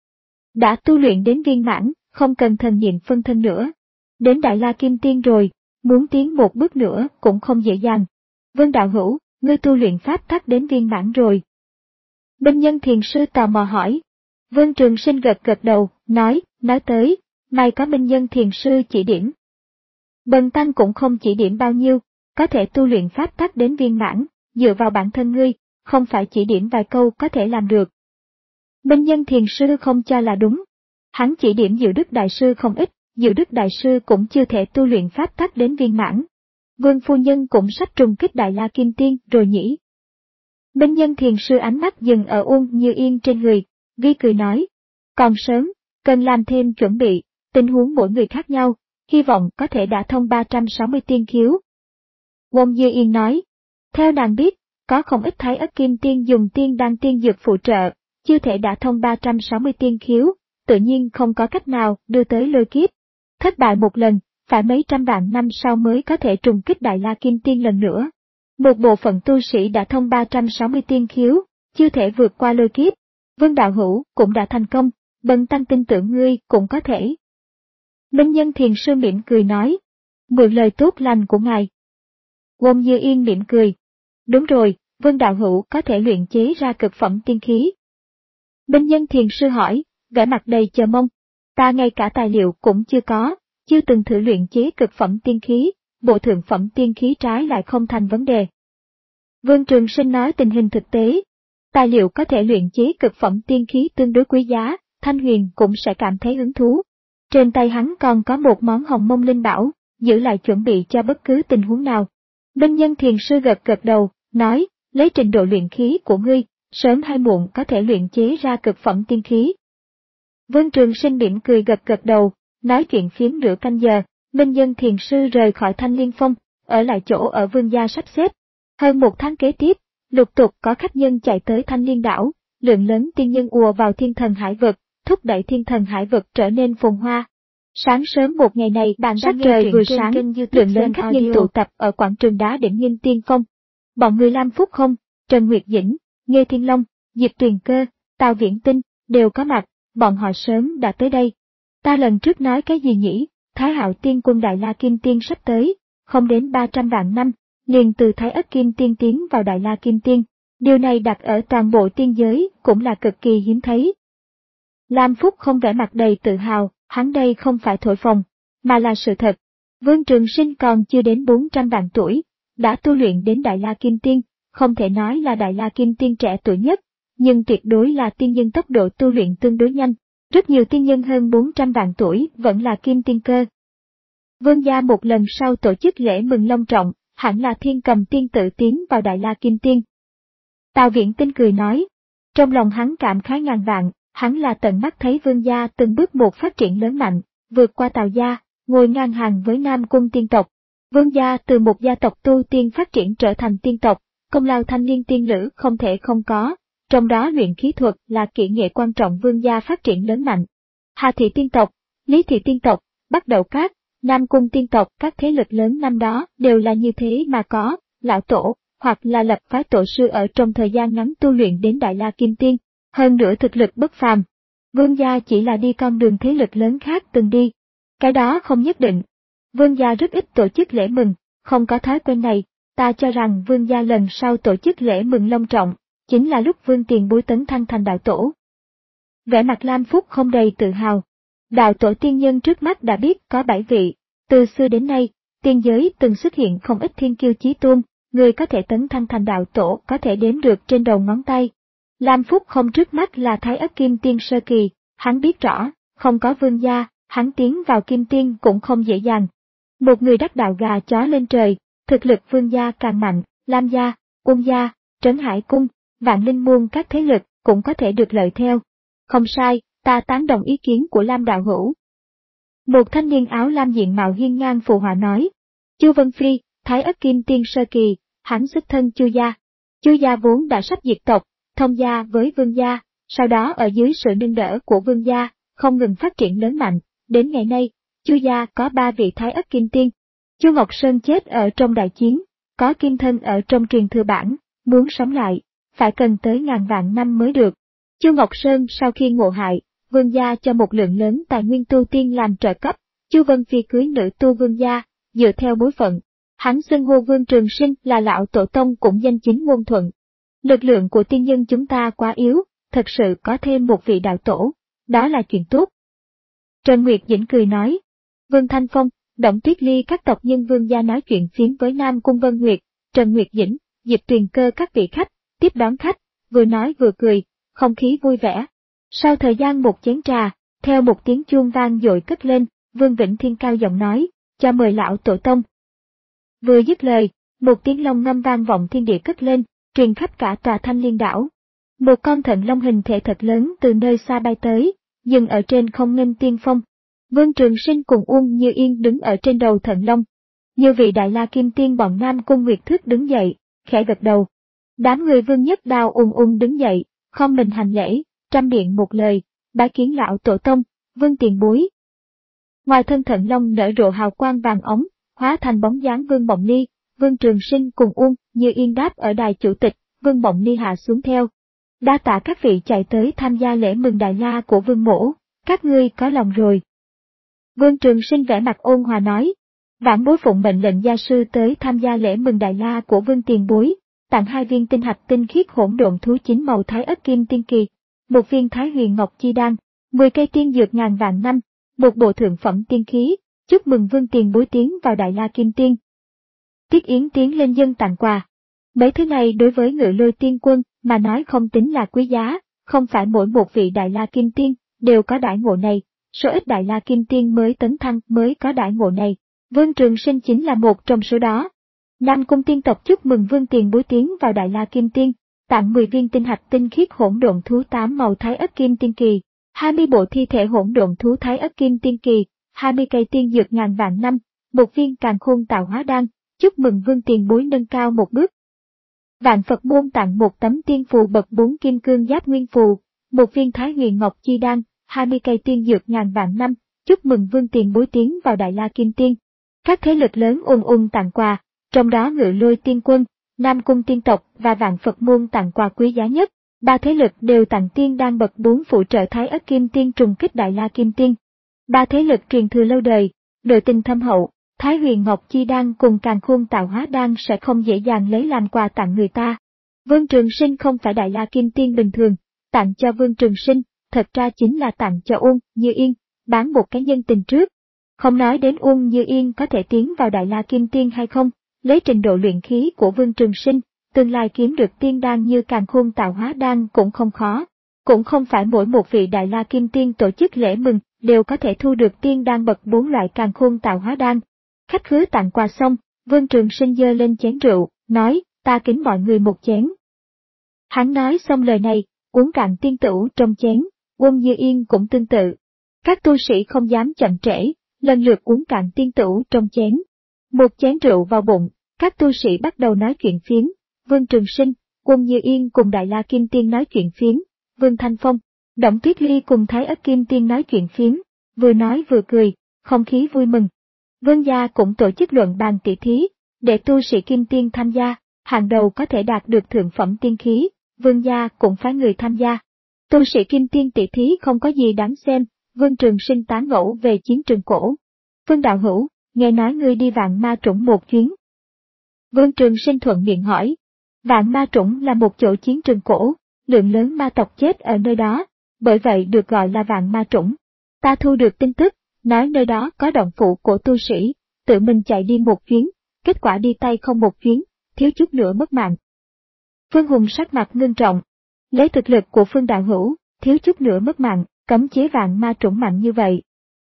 Đã tu luyện đến viên mãn, không cần thần niệm phân thân nữa. Đến Đại La Kim Tiên rồi, muốn tiến một bước nữa cũng không dễ dàng. Vương đạo hữu, ngươi tu luyện pháp tắc đến viên mãn rồi. Minh Nhân Thiền Sư tò mò hỏi. Vương Trường Sinh gật gật đầu, nói, nói tới, may có Minh Nhân Thiền Sư chỉ điểm. Bần tăng cũng không chỉ điểm bao nhiêu, có thể tu luyện pháp tắc đến viên mãn, dựa vào bản thân ngươi, không phải chỉ điểm vài câu có thể làm được. Minh Nhân Thiền Sư không cho là đúng. Hắn chỉ điểm Diệu Đức Đại Sư không ít, Diệu Đức Đại Sư cũng chưa thể tu luyện pháp tắc đến viên mãn. Vương Phu Nhân cũng sắp trùng kích Đại La Kim Tiên rồi nhỉ. Minh Nhân Thiền Sư ánh mắt dừng ở Uông Như Yên trên người, vi cười nói. Còn sớm, cần làm thêm chuẩn bị, tình huống mỗi người khác nhau, hy vọng có thể đả thông ba trăm sáu mươi tiên khiếu. Uông Như Yên nói. Theo nàng biết, có không ít Thái Ất Kim Tiên dùng tiên đan tiên dược phụ trợ, chưa thể đả thông ba trăm sáu mươi tiên khiếu, tự nhiên không có cách nào đưa tới lôi kiếp. Thất bại một lần, phải mấy trăm vạn năm sau mới có thể trùng kích Đại La Kim Tiên lần nữa. Một bộ phận tu sĩ đã thông ba trăm sáu mươi tiên khiếu, chưa thể vượt qua lôi kiếp. Vương đạo hữu cũng đã thành công, bần tăng tin tưởng ngươi cũng có thể. Minh Nhân Thiền Sư mỉm cười nói, mượn lời tốt lành của ngài. Wong Như Yên mỉm cười, đúng rồi, Vương đạo hữu có thể luyện chế ra cực phẩm tiên khí. Minh Nhân Thiền Sư hỏi, vẻ mặt đầy chờ mong, ta ngay cả tài liệu cũng chưa có, chưa từng thử luyện chế cực phẩm tiên khí, bộ thượng phẩm tiên khí trái lại không thành vấn đề. Vương Trường Sinh nói tình hình thực tế, tài liệu có thể luyện chế cực phẩm tiên khí tương đối quý giá, Thanh Huyền cũng sẽ cảm thấy hứng thú. Trên tay hắn còn có một món hồng mông linh bảo, giữ lại chuẩn bị cho bất cứ tình huống nào. Minh Nhân Thiền Sư gật gật đầu, nói, lấy trình độ luyện khí của ngươi, sớm hay muộn có thể luyện chế ra cực phẩm tiên khí. Vương Trường Sinh mỉm cười gật gật đầu, nói chuyện phiếm nửa canh giờ, Minh Nhân Thiền Sư rời khỏi Thanh Liên Phong, ở lại chỗ ở Vương gia sắp xếp. Hơn một tháng kế tiếp, lục tục có khách nhân chạy tới Thanh Liên đảo, lượng lớn tiên nhân ùa vào Thiên Thần Hải vực, thúc đẩy Thiên Thần Hải vực trở nên phồn hoa. Sáng sớm một ngày này, bạn sắc trời vừa sáng, lượng lớn khách nhân tụ tập ở quảng trường đá Đỉnh Nghinh Tiên Phong. Bọn người Lam Phúc Không, Trần Nguyệt Dĩnh, Nghê Thiên Long, Diệp Tuyền Cơ, Tào Viễn Tinh đều có mặt, bọn họ sớm đã tới đây. Ta lần trước nói cái gì nhỉ? Thái Hạo Tiên Quân Đại La Kim Tiên sắp tới, không đến ba trăm vạn năm, liền từ Thái Ất Kim Tiên tiến vào Đại La Kim Tiên. Điều này đặt ở toàn bộ tiên giới cũng là cực kỳ hiếm thấy. Lam Phúc Không vẻ mặt đầy tự hào, hắn đây không phải thổi phồng, mà là sự thật. Vương Trường Sinh còn chưa đến bốn trăm vạn tuổi, đã tu luyện đến Đại La Kim Tiên, không thể nói là Đại La Kim Tiên trẻ tuổi nhất, nhưng tuyệt đối là tiên nhân tốc độ tu luyện tương đối nhanh. Rất nhiều tiên nhân hơn bốn trăm vạn tuổi vẫn là Kim Tiên cơ. Vương gia một lần sau tổ chức lễ mừng long trọng, hẳn là Thiên Cầm Tiên tự tiến vào Đại La Kim Tiên. Tào Viễn Tinh cười nói, trong lòng hắn cảm khái ngàn vạn, hắn là tận mắt thấy Vương gia từng bước một phát triển lớn mạnh, vượt qua Tào gia, ngồi ngang hàng với Nam Cung tiên tộc. Vương gia từ một gia tộc tu tiên phát triển trở thành tiên tộc, công lao thanh niên tiên lữ không thể không có. Trong đó luyện khí thuật là kỹ nghệ quan trọng Vương gia phát triển lớn mạnh. Hà Thị tiên tộc, Lý Thị tiên tộc, Bắc Đậu Các, Nam Cung tiên tộc, các thế lực lớn năm đó đều là như thế mà có, lão tổ, hoặc là lập phái tổ sư ở trong thời gian ngắn tu luyện đến Đại La Kim Tiên, hơn nữa thực lực bất phàm. Vương gia chỉ là đi con đường thế lực lớn khác từng đi. Cái đó không nhất định. Vương gia rất ít tổ chức lễ mừng, không có thói quen này, ta cho rằng Vương gia lần sau tổ chức lễ mừng long trọng, chính là lúc Vương tiền bối tấn thăng thành đạo tổ. Vẻ mặt Lam Phúc Không đầy tự hào. Đạo tổ tiên nhân trước mắt đã biết có bảy vị, từ xưa đến nay, tiên giới từng xuất hiện không ít thiên kiêu chí tôn, người có thể tấn thăng thành đạo tổ có thể đếm được trên đầu ngón tay. Lam Phúc Không trước mắt là Thái Ất Kim Tiên sơ kỳ, hắn biết rõ, không có Vương gia, hắn tiến vào Kim Tiên cũng không dễ dàng. Một người đắc đạo gà chó lên trời, thực lực Vương gia càng mạnh, Lam gia, Ung gia, Trấn Hải Cung, Vạn Linh Môn các thế lực cũng có thể được lợi theo. Không sai, ta tán đồng ý kiến của Lam đạo hữu. Một thanh niên áo lam diện mạo hiên ngang phụ họa nói. Chu Vân Phi, Thái Ất Kim Tiên sơ kỳ, hắn xuất thân Chu gia. Chu gia vốn đã sắp diệt tộc, thông gia với Vương gia, sau đó ở dưới sự nâng đỡ của Vương gia, không ngừng phát triển lớn mạnh. Đến ngày nay, Chu gia có ba vị Thái Ất Kim Tiên. Chu Ngọc Sơn chết ở trong đại chiến, có kim thân ở trong truyền thừa bản, muốn sống lại, phải cần tới ngàn vạn năm mới được. Chu Ngọc Sơn sau khi ngộ hại, Vương gia cho một lượng lớn tài nguyên tu tiên làm trợ cấp, Chu Vân Phi cưới nữ tu Vương gia, dựa theo bối phận. Hắn xưng hô Vương Trường Sinh là lão tổ tông cũng danh chính ngôn thuận. Lực lượng của tiên nhân chúng ta quá yếu, thật sự có thêm một vị đạo tổ, đó là chuyện tốt. Trần Nguyệt Dĩnh cười nói, Vương Thanh Phong, Động Tuyết Ly các tộc nhân Vương gia nói chuyện phiếm với Nam Cung Vân Nguyệt, Trần Nguyệt Dĩnh, Diệp Tuyền Cơ các vị khách, tiếp đón khách, vừa nói vừa cười, không khí vui vẻ. Sau thời gian một chén trà, theo một tiếng chuông vang dội cất lên, Vương Vĩnh Thiên cao giọng nói, cho mời lão tổ tông. Vừa dứt lời, một tiếng long ngâm vang vọng thiên địa cất lên, truyền khắp cả tòa Thanh Liên đảo. Một con thận long hình thể thật lớn từ nơi xa bay tới, dừng ở trên không nghênh tiên phong. Vương Trường Sinh cùng Uông Như Yên đứng ở trên đầu thận long. Như vị Đại La Kim Tiên bọn Nam Cung Nguyệt Thức đứng dậy, khẽ gật đầu. Đám người Vương Nhất Đao ung ung đứng dậy, không mình hành lễ, trăm miệng một lời, bái kiến lão tổ tông, Vương tiền bối. Ngoài thân Thận Long nở rộ hào quang vàng óng, hóa thành bóng dáng Vương Mộng Ly, Vương Trường Sinh cùng Uông Như Yên đáp ở đài chủ tịch, Vương Mộng Ly hạ xuống theo. Đa tạ các vị chạy tới tham gia lễ mừng đại la của Vương mỗ, các ngươi có lòng rồi. Vương Trường Sinh vẻ mặt ôn hòa nói, vãn bối phụng mệnh lệnh gia sư tới tham gia lễ mừng đại la của Vương tiền bối, tặng hai viên tinh hạch tinh khiết hỗn độn thú chín màu thái ất kim tiên kỳ, một viên thái huyền ngọc chi đan, mười cây tiên dược ngàn vạn năm, một bộ thượng phẩm tiên khí, chúc mừng Vương tiền bối tiến vào đại la kim tiên. Tiết Yến tiến lên dân tặng quà. Mấy thứ này đối với Ngự Lôi tiên quân mà nói không tính là quý giá, không phải mỗi một vị đại la kim tiên đều có đãi ngộ này, số ít đại la kim tiên mới tấn thăng mới có đãi ngộ này. Vương Trường Sinh chính là một trong số đó. Nam Cung tiên tộc chúc mừng Vương tiền bối tiến vào đại la kim tiên, tặng mười viên tinh hạch tinh khiết hỗn độn thú tám màu thái ất kim tiên kỳ, hai mươi bộ thi thể hỗn độn thú thái ất kim tiên kỳ, hai mươi cây tiên dược ngàn vạn năm, một viên càn khôn tạo hóa đan, chúc mừng Vương tiền bối nâng cao một bước. Vạn Phật môn tặng một tấm tiên phù bậc bốn kim cương giáp nguyên phù, một viên thái huyền ngọc chi đan, hai mươi cây tiên dược ngàn vạn năm, chúc mừng Vương tiền bối tiến vào đại la kim tiên. Các thế lực lớn ùn ùn tặng quà, trong đó Ngự Lôi tiên quân, Nam Cung tiên tộc và Vạn Phật môn tặng quà quý giá nhất. Ba thế lực đều tặng tiên đan bậc bốn phụ trợ thái ất kim tiên trùng kích đại la kim tiên. Ba thế lực truyền thừa lâu đời, nội tình thâm hậu, Thái Huyền Ngọc chi đan cùng càn khôn tạo hóa đan sẽ không dễ dàng lấy làm quà tặng người ta. Vương Trường Sinh không phải đại la kim tiên bình thường, tặng cho Vương Trường Sinh, thật ra chính là tặng cho Uông Như Yên, bán một cái nhân tình trước. Không nói đến Uông Như Yên có thể tiến vào đại la kim tiên hay không, lấy trình độ luyện khí của Vương Trường Sinh, tương lai kiếm được tiên đan như càn khôn tạo hóa đan cũng không khó. Cũng không phải mỗi một vị đại la kim tiên tổ chức lễ mừng đều có thể thu được tiên đan bậc bốn loại càn khôn tạo hóa đan. Khách khứa tặng quà xong, Vương Trường Sinh giơ lên chén rượu, nói, ta kính mọi người một chén. Hắn nói xong lời này, uống cạn tiên tửu trong chén, Uông Như Yên cũng tương tự. Các tu sĩ không dám chậm trễ, lần lượt uống cạn tiên tửu trong chén. Một chén rượu vào bụng, các tu sĩ bắt đầu nói chuyện phiếm. Vương Trường Sinh, Uông Như Yên cùng Đại La Kim Tiên nói chuyện phiếm, Vương Thanh Phong, Đổng Tuyết Ly cùng Thái Ất Kim Tiên nói chuyện phiếm, vừa nói vừa cười, không khí vui mừng. Vương gia cũng tổ chức luận bàn tỷ thí, để tu sĩ Kim Tiên tham gia, hàng đầu có thể đạt được thượng phẩm tiên khí, Vương gia cũng phái người tham gia. Tu sĩ Kim Tiên tỷ thí không có gì đáng xem, Vương Trường Sinh tán gẫu về chiến trường cổ. Vương đạo hữu, nghe nói ngươi đi Vạn Ma Trũng một chuyến. Vương Trường Sinh thuận miệng hỏi. Vạn Ma Trũng là một chỗ chiến trường cổ, lượng lớn ma tộc chết ở nơi đó, bởi vậy được gọi là Vạn Ma Trũng. Ta thu được tin tức, nói nơi đó có động phủ của tu sĩ, tự mình chạy đi một chuyến, kết quả đi tay không một chuyến, thiếu chút nữa mất mạng. Phương Hùng sắc mặt ngưng trọng, lấy thực lực của Phương đạo hữu, thiếu chút nữa mất mạng, cấm chế Vạn Ma Trũng mạnh như vậy.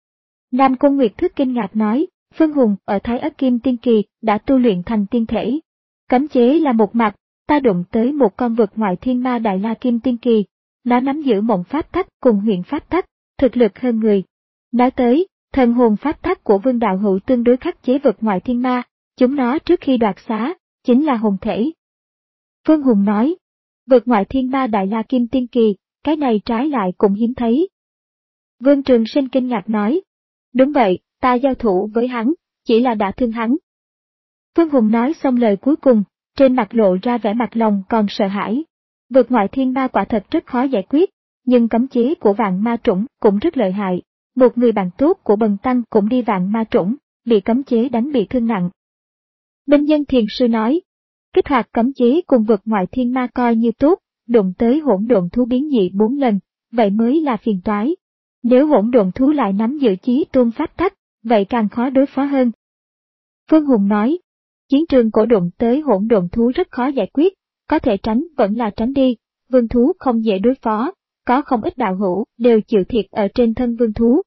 Nam Cung Nguyệt Thức kinh ngạc nói, Phương Hùng ở Thái Ất Kim Tiên Kỳ đã tu luyện thành tiên thể. Cấm chế là một mặt, ta đụng tới một con vật ngoại thiên ma Đại La Kim Tiên Kỳ, nó nắm giữ mộng pháp tắc cùng huyền pháp tắc, thực lực hơn người. Nói tới, thần hồn pháp tắc của Vương đạo hữu tương đối khắc chế vật ngoại thiên ma, chúng nó trước khi đoạt xá, chính là hồn thể. Phương Hùng nói, vật ngoại thiên ma Đại La Kim Tiên Kỳ, cái này trái lại cũng hiếm thấy. Vương Trường Sinh kinh ngạc nói, đúng vậy, ta giao thủ với hắn, chỉ là đã thương hắn. Phương Hùng nói xong lời cuối cùng, trên mặt lộ ra vẻ mặt lòng còn sợ hãi. Vượt ngoại thiên ma quả thật rất khó giải quyết, nhưng cấm chế của Vạn Ma Trũng cũng rất lợi hại. Một người bạn tốt của Bần Tăng cũng đi Vạn Ma Trũng, bị cấm chế đánh bị thương nặng. Minh Nhân Thiền Sư nói, kích hoạt cấm chế cùng vượt ngoại thiên ma coi như tốt, đụng tới hỗn độn thú biến dị bốn lần, vậy mới là phiền toái. Nếu hỗn độn thú lại nắm giữ chí tôn pháp tắc, vậy càng khó đối phó hơn. Phương Hùng nói, chiến trường cổ đụng tới hỗn độn thú rất khó giải quyết, có thể tránh vẫn là tránh đi, vương thú không dễ đối phó, có không ít đạo hữu đều chịu thiệt ở trên thân vương thú.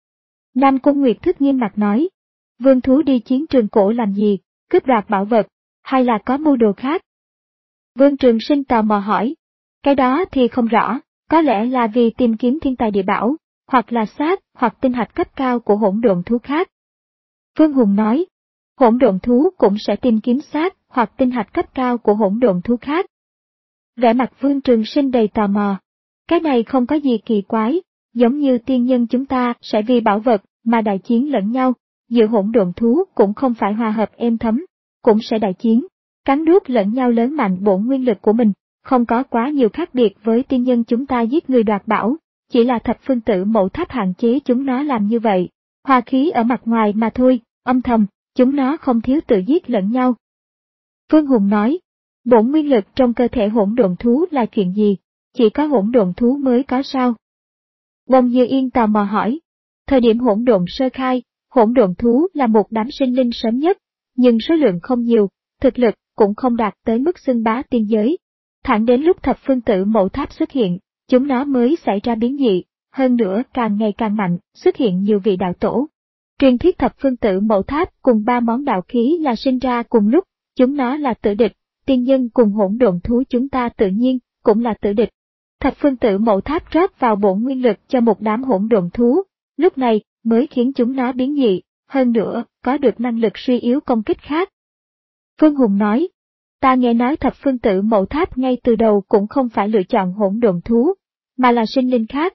Nam Cung Nguyệt Thức nghiêm mặt nói, vương thú đi chiến trường cổ làm gì, cướp đoạt bảo vật, hay là có mưu đồ khác? Vương Trường Sinh tò mò hỏi, cái đó thì không rõ, có lẽ là vì tìm kiếm thiên tài địa bảo, hoặc là xác hoặc tinh hạch cấp cao của hỗn độn thú khác. Phương Hùng nói, hỗn độn thú cũng sẽ tìm kiếm xác hoặc tinh hạch cấp cao của hỗn độn thú khác. Vẻ mặt Vương Trường Sinh đầy tò mò. Cái này không có gì kỳ quái, giống như tiên nhân chúng ta sẽ vì bảo vật mà đại chiến lẫn nhau, giữa hỗn độn thú cũng không phải hòa hợp êm thấm, cũng sẽ đại chiến, cắn nuốt lẫn nhau lớn mạnh bổn nguyên lực của mình, không có quá nhiều khác biệt với tiên nhân chúng ta giết người đoạt bảo, chỉ là thập phương tử mẫu tháp hạn chế chúng nó làm như vậy. Hòa khí ở mặt ngoài mà thôi, âm thầm, chúng nó không thiếu tự giết lẫn nhau. Vương Hùng nói, bổn nguyên lực trong cơ thể hỗn độn thú là chuyện gì? Chỉ có hỗn độn thú mới có sao? Bông Dư Yên tò mò hỏi, thời điểm hỗn độn sơ khai, hỗn độn thú là một đám sinh linh sớm nhất, nhưng số lượng không nhiều, thực lực cũng không đạt tới mức xưng bá tiên giới. Thẳng đến lúc thập phương tử mẫu tháp xuất hiện, chúng nó mới xảy ra biến dị, hơn nữa càng ngày càng mạnh, xuất hiện nhiều vị đạo tổ. Truyền thuyết thập phương tử mẫu tháp cùng ba món đạo khí là sinh ra cùng lúc, chúng nó là tử địch, tiên nhân cùng hỗn độn thú chúng ta tự nhiên cũng là tử địch. Thập phương tử mẫu tháp rót vào bổn nguyên lực cho một đám hỗn độn thú, lúc này mới khiến chúng nó biến dị, hơn nữa có được năng lực suy yếu công kích khác. Vương Hùng nói, ta nghe nói thập phương tử mẫu tháp ngay từ đầu cũng không phải lựa chọn hỗn độn thú, mà là sinh linh khác.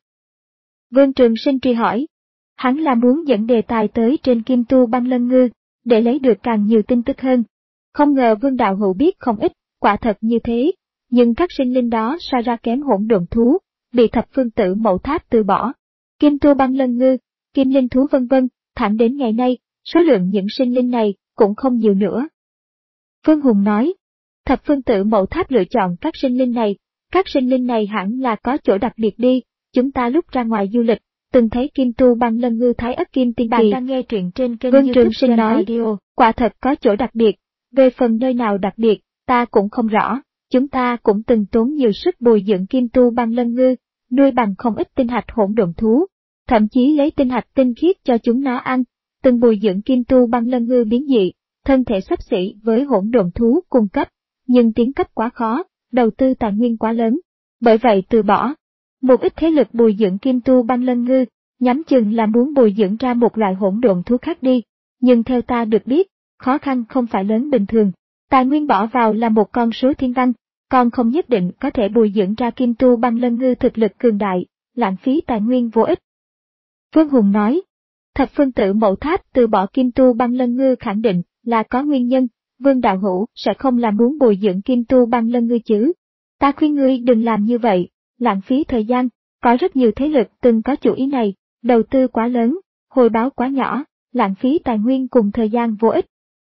Vương Trường Sinh truy hỏi, hắn là muốn dẫn đề tài tới trên Kim Tu Băng Lân Ngư, để lấy được càng nhiều tin tức hơn. Không ngờ Vương Đạo Hữu biết không ít, quả thật như thế, nhưng các sinh linh đó so ra kém hỗn độn thú, bị thập phương tử mẫu tháp từ bỏ. Kim Tu Băng Lân Ngư, Kim Linh thú vân vân, thẳng đến ngày nay, số lượng những sinh linh này cũng không nhiều nữa. Vương Hùng nói, thập phương tử mẫu tháp lựa chọn các sinh linh này, các sinh linh này hẳn là có chỗ đặc biệt đi, chúng ta lúc ra ngoài du lịch, từng thấy Kim Tu Băng Lân Ngư Thái Ất Kim Tiên Kỳ. Bạn đang nghe truyện trên kênh Vương YouTube Trường Sinh nói, audio. Quả thật có chỗ đặc biệt, về phần nơi nào đặc biệt, ta cũng không rõ, chúng ta cũng từng tốn nhiều sức bồi dưỡng Kim Tu Băng Lân Ngư, nuôi bằng không ít tinh hạch hỗn độn thú, thậm chí lấy tinh hạch tinh khiết cho chúng nó ăn, từng bồi dưỡng Kim Tu Băng Lân Ngư biến dị, thân thể xấp xỉ với hỗn độn thú cung cấp, nhưng tiến cấp quá khó, đầu tư tài nguyên quá lớn, bởi vậy từ bỏ. Một ít thế lực bồi dưỡng Kim Tu Băng Lân Ngư, nhắm chừng là muốn bồi dưỡng ra một loại hỗn độn thú khác đi, nhưng theo ta được biết, khó khăn không phải lớn bình thường, tài nguyên bỏ vào là một con số thiên văn, còn không nhất định có thể bồi dưỡng ra Kim Tu Băng Lân Ngư thực lực cường đại, lãng phí tài nguyên vô ích. Vương Hùng nói, thập phương tử mẫu tháp từ bỏ Kim Tu Băng Lân Ngư khẳng định là có nguyên nhân, Vương Đạo Hữu sẽ không là muốn bồi dưỡng Kim Tu Băng Lân Ngư chứ. Ta khuyên ngươi đừng làm như vậy, lãng phí thời gian, có rất nhiều thế lực từng có chủ ý này, đầu tư quá lớn, hồi báo quá nhỏ, lãng phí tài nguyên cùng thời gian vô ích.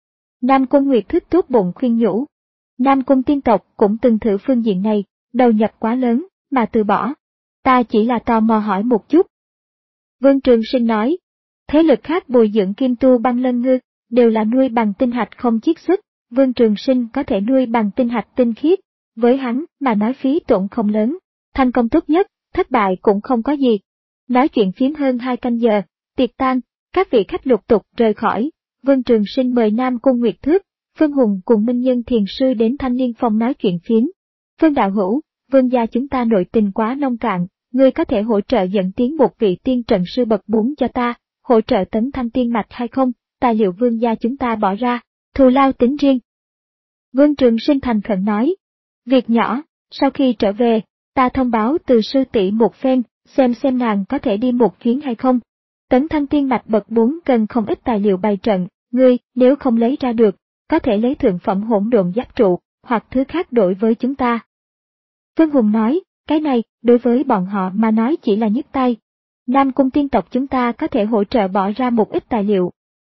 Nam Cung Nguyệt Thức tốt bụng khuyên nhủ. Nam Cung tiên tộc cũng từng thử phương diện này, đầu nhập quá lớn, mà từ bỏ. Ta chỉ là tò mò hỏi một chút. Vương Trường Sinh nói, thế lực khác bồi dưỡng Kim Tu Băng Lân Ngư, đều là nuôi bằng tinh hạch không chiết xuất, Vương Trường Sinh có thể nuôi bằng tinh hạch tinh khiết, với hắn mà nói phí tổn không lớn, thành công tốt nhất, thất bại cũng không có gì. Nói chuyện phiếm hơn hai canh giờ, tiệc tan, các vị khách lục tục rời khỏi, Vương Trường Sinh mời Nam Cung Nguyệt Thước, Phương Hùng cùng Minh Nhân Thiền Sư đến Thanh Niên Phong nói chuyện phiếm. Vương Đạo Hữu, Vương gia chúng ta nội tình quá nông cạn, ngươi có thể hỗ trợ dẫn tiến một vị tiên trận sư bậc bốn cho ta, hỗ trợ tấn thăng tiên mạch hay không, tài liệu Vương gia chúng ta bỏ ra, thù lao tính riêng. Vương Trường Sinh thành khẩn nói, việc nhỏ, sau khi trở về, ta thông báo từ sư tỷ một phen, xem xem nàng có thể đi một chuyến hay không. Tấn thăng tiên mạch bậc bốn cần không ít tài liệu bày trận, ngươi, nếu không lấy ra được, có thể lấy thượng phẩm hỗn độn giáp trụ, hoặc thứ khác đổi với chúng ta. Vương Hùng nói, cái này, đối với bọn họ mà nói chỉ là nhấc tay. Nam Cung tiên tộc chúng ta có thể hỗ trợ bỏ ra một ít tài liệu.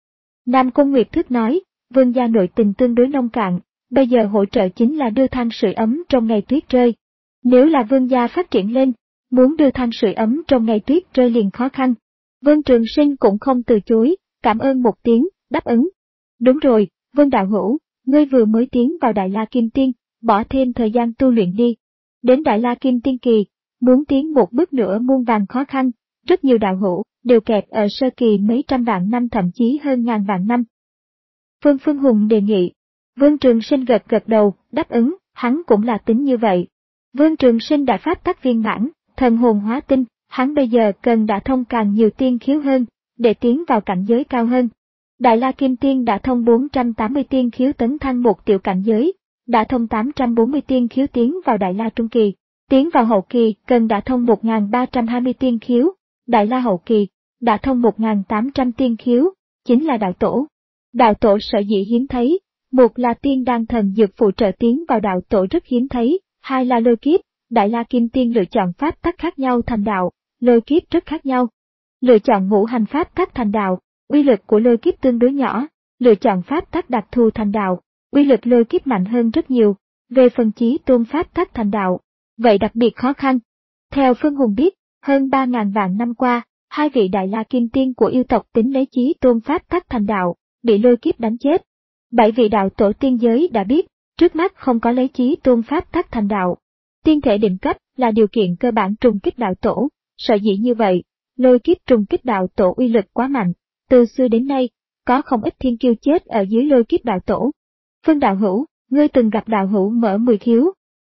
Nam Cung Nguyệt Thức nói, Vương gia nội tình tương đối nông cạn, bây giờ hỗ trợ chính là đưa than sưởi ấm trong ngày tuyết rơi. Nếu là Vương gia phát triển lên, muốn đưa than sưởi ấm trong ngày tuyết rơi liền khó khăn. Vương Trường Sinh cũng không từ chối, cảm ơn một tiếng, đáp ứng. Đúng rồi, Vương Đạo Hữu, ngươi vừa mới tiến vào Đại La Kim Tiên, bỏ thêm thời gian tu luyện đi. Đến Đại La Kim Tiên kỳ, muốn tiến một bước nữa muôn vàn khó khăn, rất nhiều đạo hữu đều kẹt ở sơ kỳ mấy trăm vạn năm thậm chí hơn ngàn vạn năm. Phương Phương Hùng đề nghị. Vương Trường Sinh gật gật đầu, đáp ứng, hắn cũng là tính như vậy. Vương Trường Sinh đã pháp tắc viên mãn, thần hồn hóa tinh, hắn bây giờ cần đả thông càng nhiều tiên khiếu hơn, để tiến vào cảnh giới cao hơn. Đại La Kim Tiên đã thông bốn trăm tám mươi tiên khiếu tấn thăng một tiểu cảnh giới, đã thông tám trăm bốn mươi tiên khiếu tiến vào Đại La Trung Kỳ. Tiến vào hậu kỳ cần đã thông một nghìn ba trăm hai mươi tiên khiếu, Đại La hậu kỳ đã thông một nghìn tám trăm tiên khiếu, chính là đạo tổ. Đạo tổ sở dĩ hiếm thấy, một là tiên đan thần dược phụ trợ tiến vào đạo tổ rất hiếm thấy, hai là lôi kiếp, Đại La Kim Tiên lựa chọn pháp tắc khác nhau thành đạo, lôi kiếp rất khác nhau. Lựa chọn ngũ hành pháp tắc thành đạo, uy lực của lôi kiếp tương đối nhỏ, lựa chọn pháp tắc đặc thù thành đạo, uy lực lôi kiếp mạnh hơn rất nhiều. Về phần chí tôn pháp tắc thành đạo, vậy đặc biệt khó khăn. Theo Phương Hùng biết, hơn ba ngàn vạn năm qua, hai vị Đại La Kim Tiên của yêu tộc tính lấy chí tôn pháp tắc thành đạo, bị lôi kiếp đánh chết. Bảy vị đạo tổ tiên giới đã biết, trước mắt không có lấy chí tôn pháp tắc thành đạo. Tiên thể định cấp là điều kiện cơ bản trùng kích đạo tổ, sở dĩ như vậy, lôi kiếp trùng kích đạo tổ uy lực quá mạnh, từ xưa đến nay, có không ít thiên kiêu chết ở dưới lôi kiếp đạo tổ. Phương đạo hữu, ngươi từng gặp đạo hữu mở mười khiếu.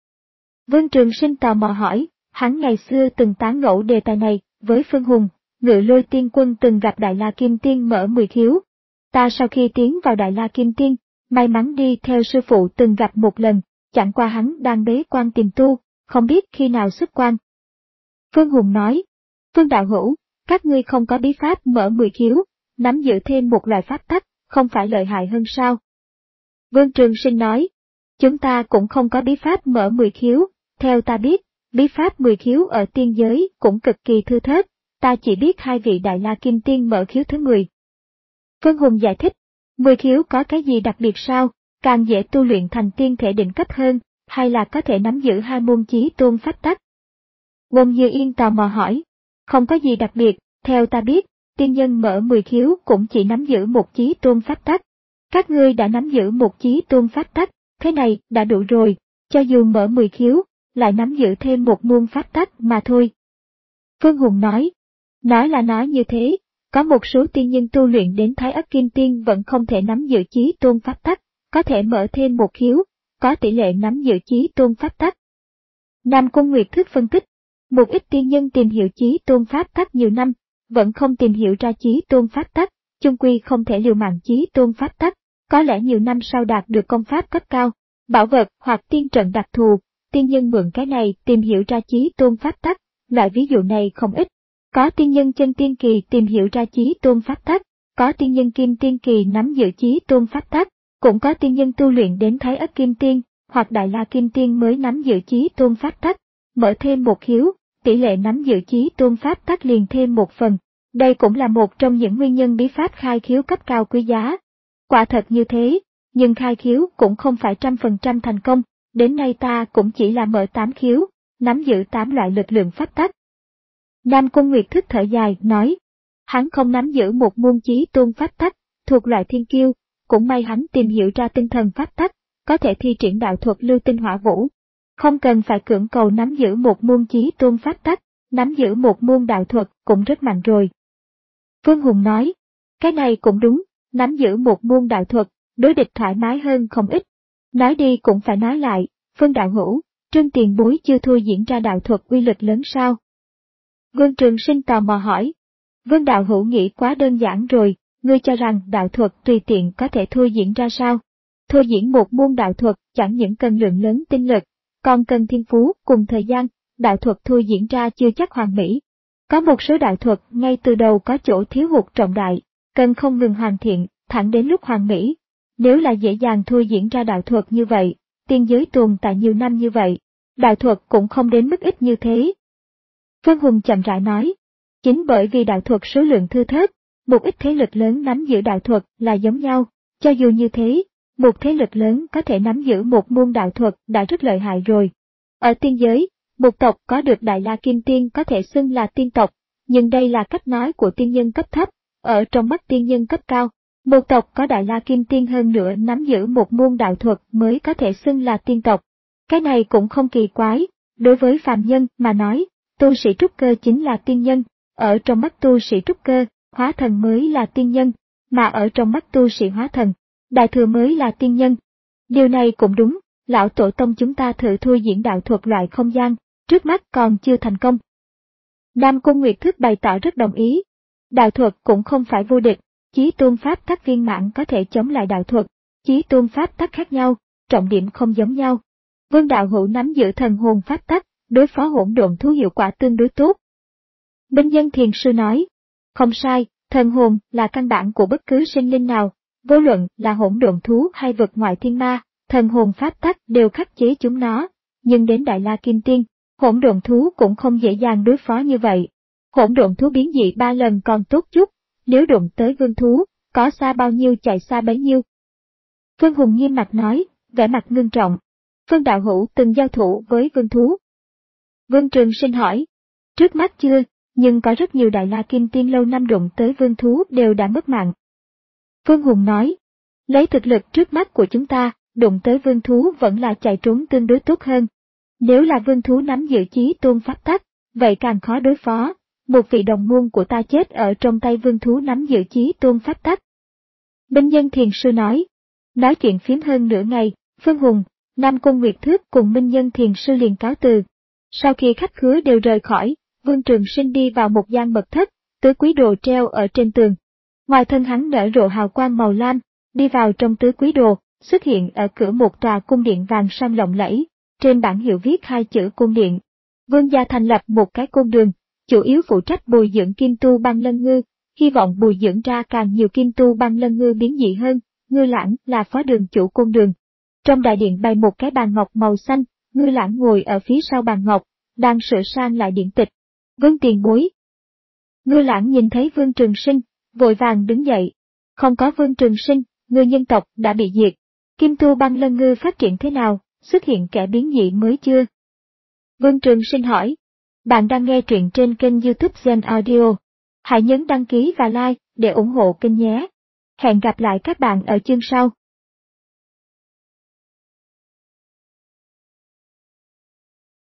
Vương Trường Sinh tò mò hỏi, hắn ngày xưa từng tán gẫu đề tài này với Phương Hùng, Ngự Lôi Tiên Quân từng gặp Đại La Kim Tiên mở mười khiếu. Ta sau khi tiến vào Đại La Kim Tiên, may mắn đi theo sư phụ từng gặp một lần, chẳng qua hắn đang bế quan tìm tu, không biết khi nào xuất quan. Phương Hùng nói, Phương đạo hữu, các ngươi không có bí pháp mở mười khiếu, nắm giữ thêm một loại pháp tắc, không phải lợi hại hơn sao? Vương Trường Sinh nói, chúng ta cũng không có bí pháp mở mười khiếu, theo ta biết, bí pháp mười khiếu ở tiên giới cũng cực kỳ thưa thớt, ta chỉ biết hai vị Đại La Kim Tiên mở khiếu thứ mười. Phương Hùng giải thích, mười khiếu có cái gì đặc biệt sao, càng dễ tu luyện thành tiên thể đỉnh cấp hơn, hay là có thể nắm giữ hai môn chí tôn pháp tắc? Ngôn Như Yên tò mò hỏi, không có gì đặc biệt, theo ta biết, tiên nhân mở mười khiếu cũng chỉ nắm giữ một chí tôn pháp tắc. Các ngươi đã nắm giữ một chí tôn pháp tắc, thế này đã đủ rồi, cho dù mở mười khiếu, lại nắm giữ thêm một môn pháp tắc mà thôi. Phương Hùng nói, nói là nói như thế, có một số tiên nhân tu luyện đến Thái Ất Kim Tiên vẫn không thể nắm giữ chí tôn pháp tắc, có thể mở thêm một khiếu, có tỷ lệ nắm giữ chí tôn pháp tắc. Nam Cung Nguyệt Thức phân tích, một ít tiên nhân tìm hiểu chí tôn pháp tắc nhiều năm, vẫn không tìm hiểu ra chí tôn pháp tắc, chung quy không thể liều mạng chí tôn pháp tắc, có lẽ nhiều năm sau đạt được công pháp cấp cao, bảo vật hoặc tiên trận đặc thù, tiên nhân mượn cái này tìm hiểu ra chí tôn pháp tắc, loại ví dụ này không ít. Có tiên nhân chân tiên kỳ tìm hiểu ra chí tôn pháp tắc, có tiên nhân kim tiên kỳ nắm giữ chí tôn pháp tắc, cũng có tiên nhân tu luyện đến Thái Ất Kim Tiên hoặc Đại La Kim Tiên mới nắm giữ chí tôn pháp tắc, mở thêm một khiếu, tỷ lệ nắm giữ chí tôn pháp tắc liền thêm một phần. Đây cũng là một trong những nguyên nhân bí pháp khai khiếu cấp cao quý giá. Quả thật như thế, nhưng khai khiếu cũng không phải trăm phần trăm thành công, đến nay ta cũng chỉ là mở tám khiếu, nắm giữ tám loại lực lượng pháp tắc. Nam Cung Nguyệt Thức thở dài, nói, hắn không nắm giữ một môn chí tôn pháp tắc, thuộc loại thiên kiêu, cũng may hắn tìm hiểu ra tinh thần pháp tắc, có thể thi triển đạo thuật lưu tinh hỏa vũ. Không cần phải cưỡng cầu nắm giữ một môn chí tôn pháp tắc, nắm giữ một môn đạo thuật cũng rất mạnh rồi. Phương Hùng nói, cái này cũng đúng, nắm giữ một môn đạo thuật, đối địch thoải mái hơn không ít. Nói đi cũng phải nói lại, Phương đạo hữu, Trương tiền bối chưa thua diễn ra đạo thuật uy lực lớn sao? Vương Trường Sinh tò mò hỏi. Vương đạo hữu nghĩ quá đơn giản rồi, ngươi cho rằng đạo thuật tùy tiện có thể thua diễn ra sao? Thua diễn một môn đạo thuật chẳng những cần lượng lớn tinh lực, còn cần thiên phú cùng thời gian, đạo thuật thua diễn ra chưa chắc hoàn mỹ. Có một số đạo thuật ngay từ đầu có chỗ thiếu hụt trọng đại, cần không ngừng hoàn thiện, thẳng đến lúc hoàn mỹ. Nếu là dễ dàng thua diễn ra đạo thuật như vậy, tiên giới tồn tại nhiều năm như vậy, đạo thuật cũng không đến mức ít như thế. Phương Hùng chậm rãi nói, chính bởi vì đạo thuật số lượng thưa thớt, một ít thế lực lớn nắm giữ đạo thuật là giống nhau, cho dù như thế, một thế lực lớn có thể nắm giữ một môn đạo thuật đã rất lợi hại rồi. Ở tiên giới, một tộc có được Đại La Kim Tiên có thể xưng là tiên tộc, nhưng đây là cách nói của tiên nhân cấp thấp, ở trong mắt tiên nhân cấp cao. Một tộc có Đại La Kim Tiên hơn nữa nắm giữ một môn đạo thuật mới có thể xưng là tiên tộc. Cái này cũng không kỳ quái, đối với phàm nhân mà nói, tu sĩ trúc cơ chính là tiên nhân, ở trong mắt tu sĩ trúc cơ, hóa thần mới là tiên nhân, mà ở trong mắt tu sĩ hóa thần, đại thừa mới là tiên nhân. Điều này cũng đúng, lão tổ tông chúng ta thử thua diễn đạo thuật loại không gian, trước mắt còn chưa thành công. Nam Cung Nguyệt Thức bày tỏ rất đồng ý. Đạo thuật cũng không phải vô địch. Chí tôn pháp tắc viên mãn có thể chống lại đạo thuật, chí tôn pháp tắc khác nhau, trọng điểm không giống nhau. Vương đạo hữu nắm giữ thần hồn pháp tắc, đối phó hỗn độn thú hiệu quả tương đối tốt. Binh Dân Thiền Sư nói, không sai, thần hồn là căn bản của bất cứ sinh linh nào, vô luận là hỗn độn thú hay vực ngoại thiên ma, thần hồn pháp tắc đều khắc chế chúng nó, nhưng đến Đại La Kim Tiên, hỗn độn thú cũng không dễ dàng đối phó như vậy. Hỗn độn thú biến dị ba lần còn tốt chút, nếu đụng tới vương thú, có xa bao nhiêu chạy xa bấy nhiêu. Phương Hùng nghiêm mặt nói, vẻ mặt ngưng trọng. Phương đạo hữu từng giao thủ với vương thú. Vương Trường Sinh hỏi, trước mắt chưa, nhưng có rất nhiều Đại La Kim Tiên lâu năm đụng tới vương thú đều đã mất mạng. Phương Hùng nói, lấy thực lực trước mắt của chúng ta, đụng tới vương thú vẫn là chạy trốn tương đối tốt hơn. Nếu là vương thú nắm giữ chí tôn pháp tắc, vậy càng khó đối phó. Một vị đồng môn của ta chết ở trong tay vương thú nắm giữ chí tôn pháp tắc. Binh Dân Thiền Sư nói, nói chuyện phiếm hơn nửa ngày, Phương Hùng, Nam Cung Nguyệt Thước cùng Minh Nhân Thiền Sư liền cáo từ. Sau khi khách khứa đều rời khỏi, Vương Trường Sinh đi vào một gian mật thất, tứ quý đồ treo ở trên tường. Ngoài thân hắn nở rộ hào quang màu lam, đi vào trong tứ quý đồ, xuất hiện ở cửa một tòa cung điện vàng sam lộng lẫy, trên bảng hiệu viết hai chữ cung điện. Vương gia thành lập một cái cung đường, chủ yếu phụ trách bồi dưỡng kim tu băng lân ngư, hy vọng bồi dưỡng ra càng nhiều kim tu băng lân ngư biến dị hơn. Ngư Lãng là phó đường chủ cung đường. Trong đại điện bày một cái bàn ngọc màu xanh, Ngư Lãng ngồi ở phía sau bàn ngọc, đang sửa sang lại điện tịch. Vương tiền bối. Ngư Lãng nhìn thấy Vương Trường Sinh, vội vàng đứng dậy. Không có Vương Trường Sinh, ngư nhân tộc đã bị diệt. Kim tu băng lân ngư phát triển thế nào, xuất hiện kẻ biến dị mới chưa? Vương Trường Sinh hỏi. Bạn đang nghe truyện trên kênh YouTube Gen Audio. Hãy nhấn đăng ký và like để ủng hộ kênh nhé. Hẹn gặp lại các bạn ở chương sau.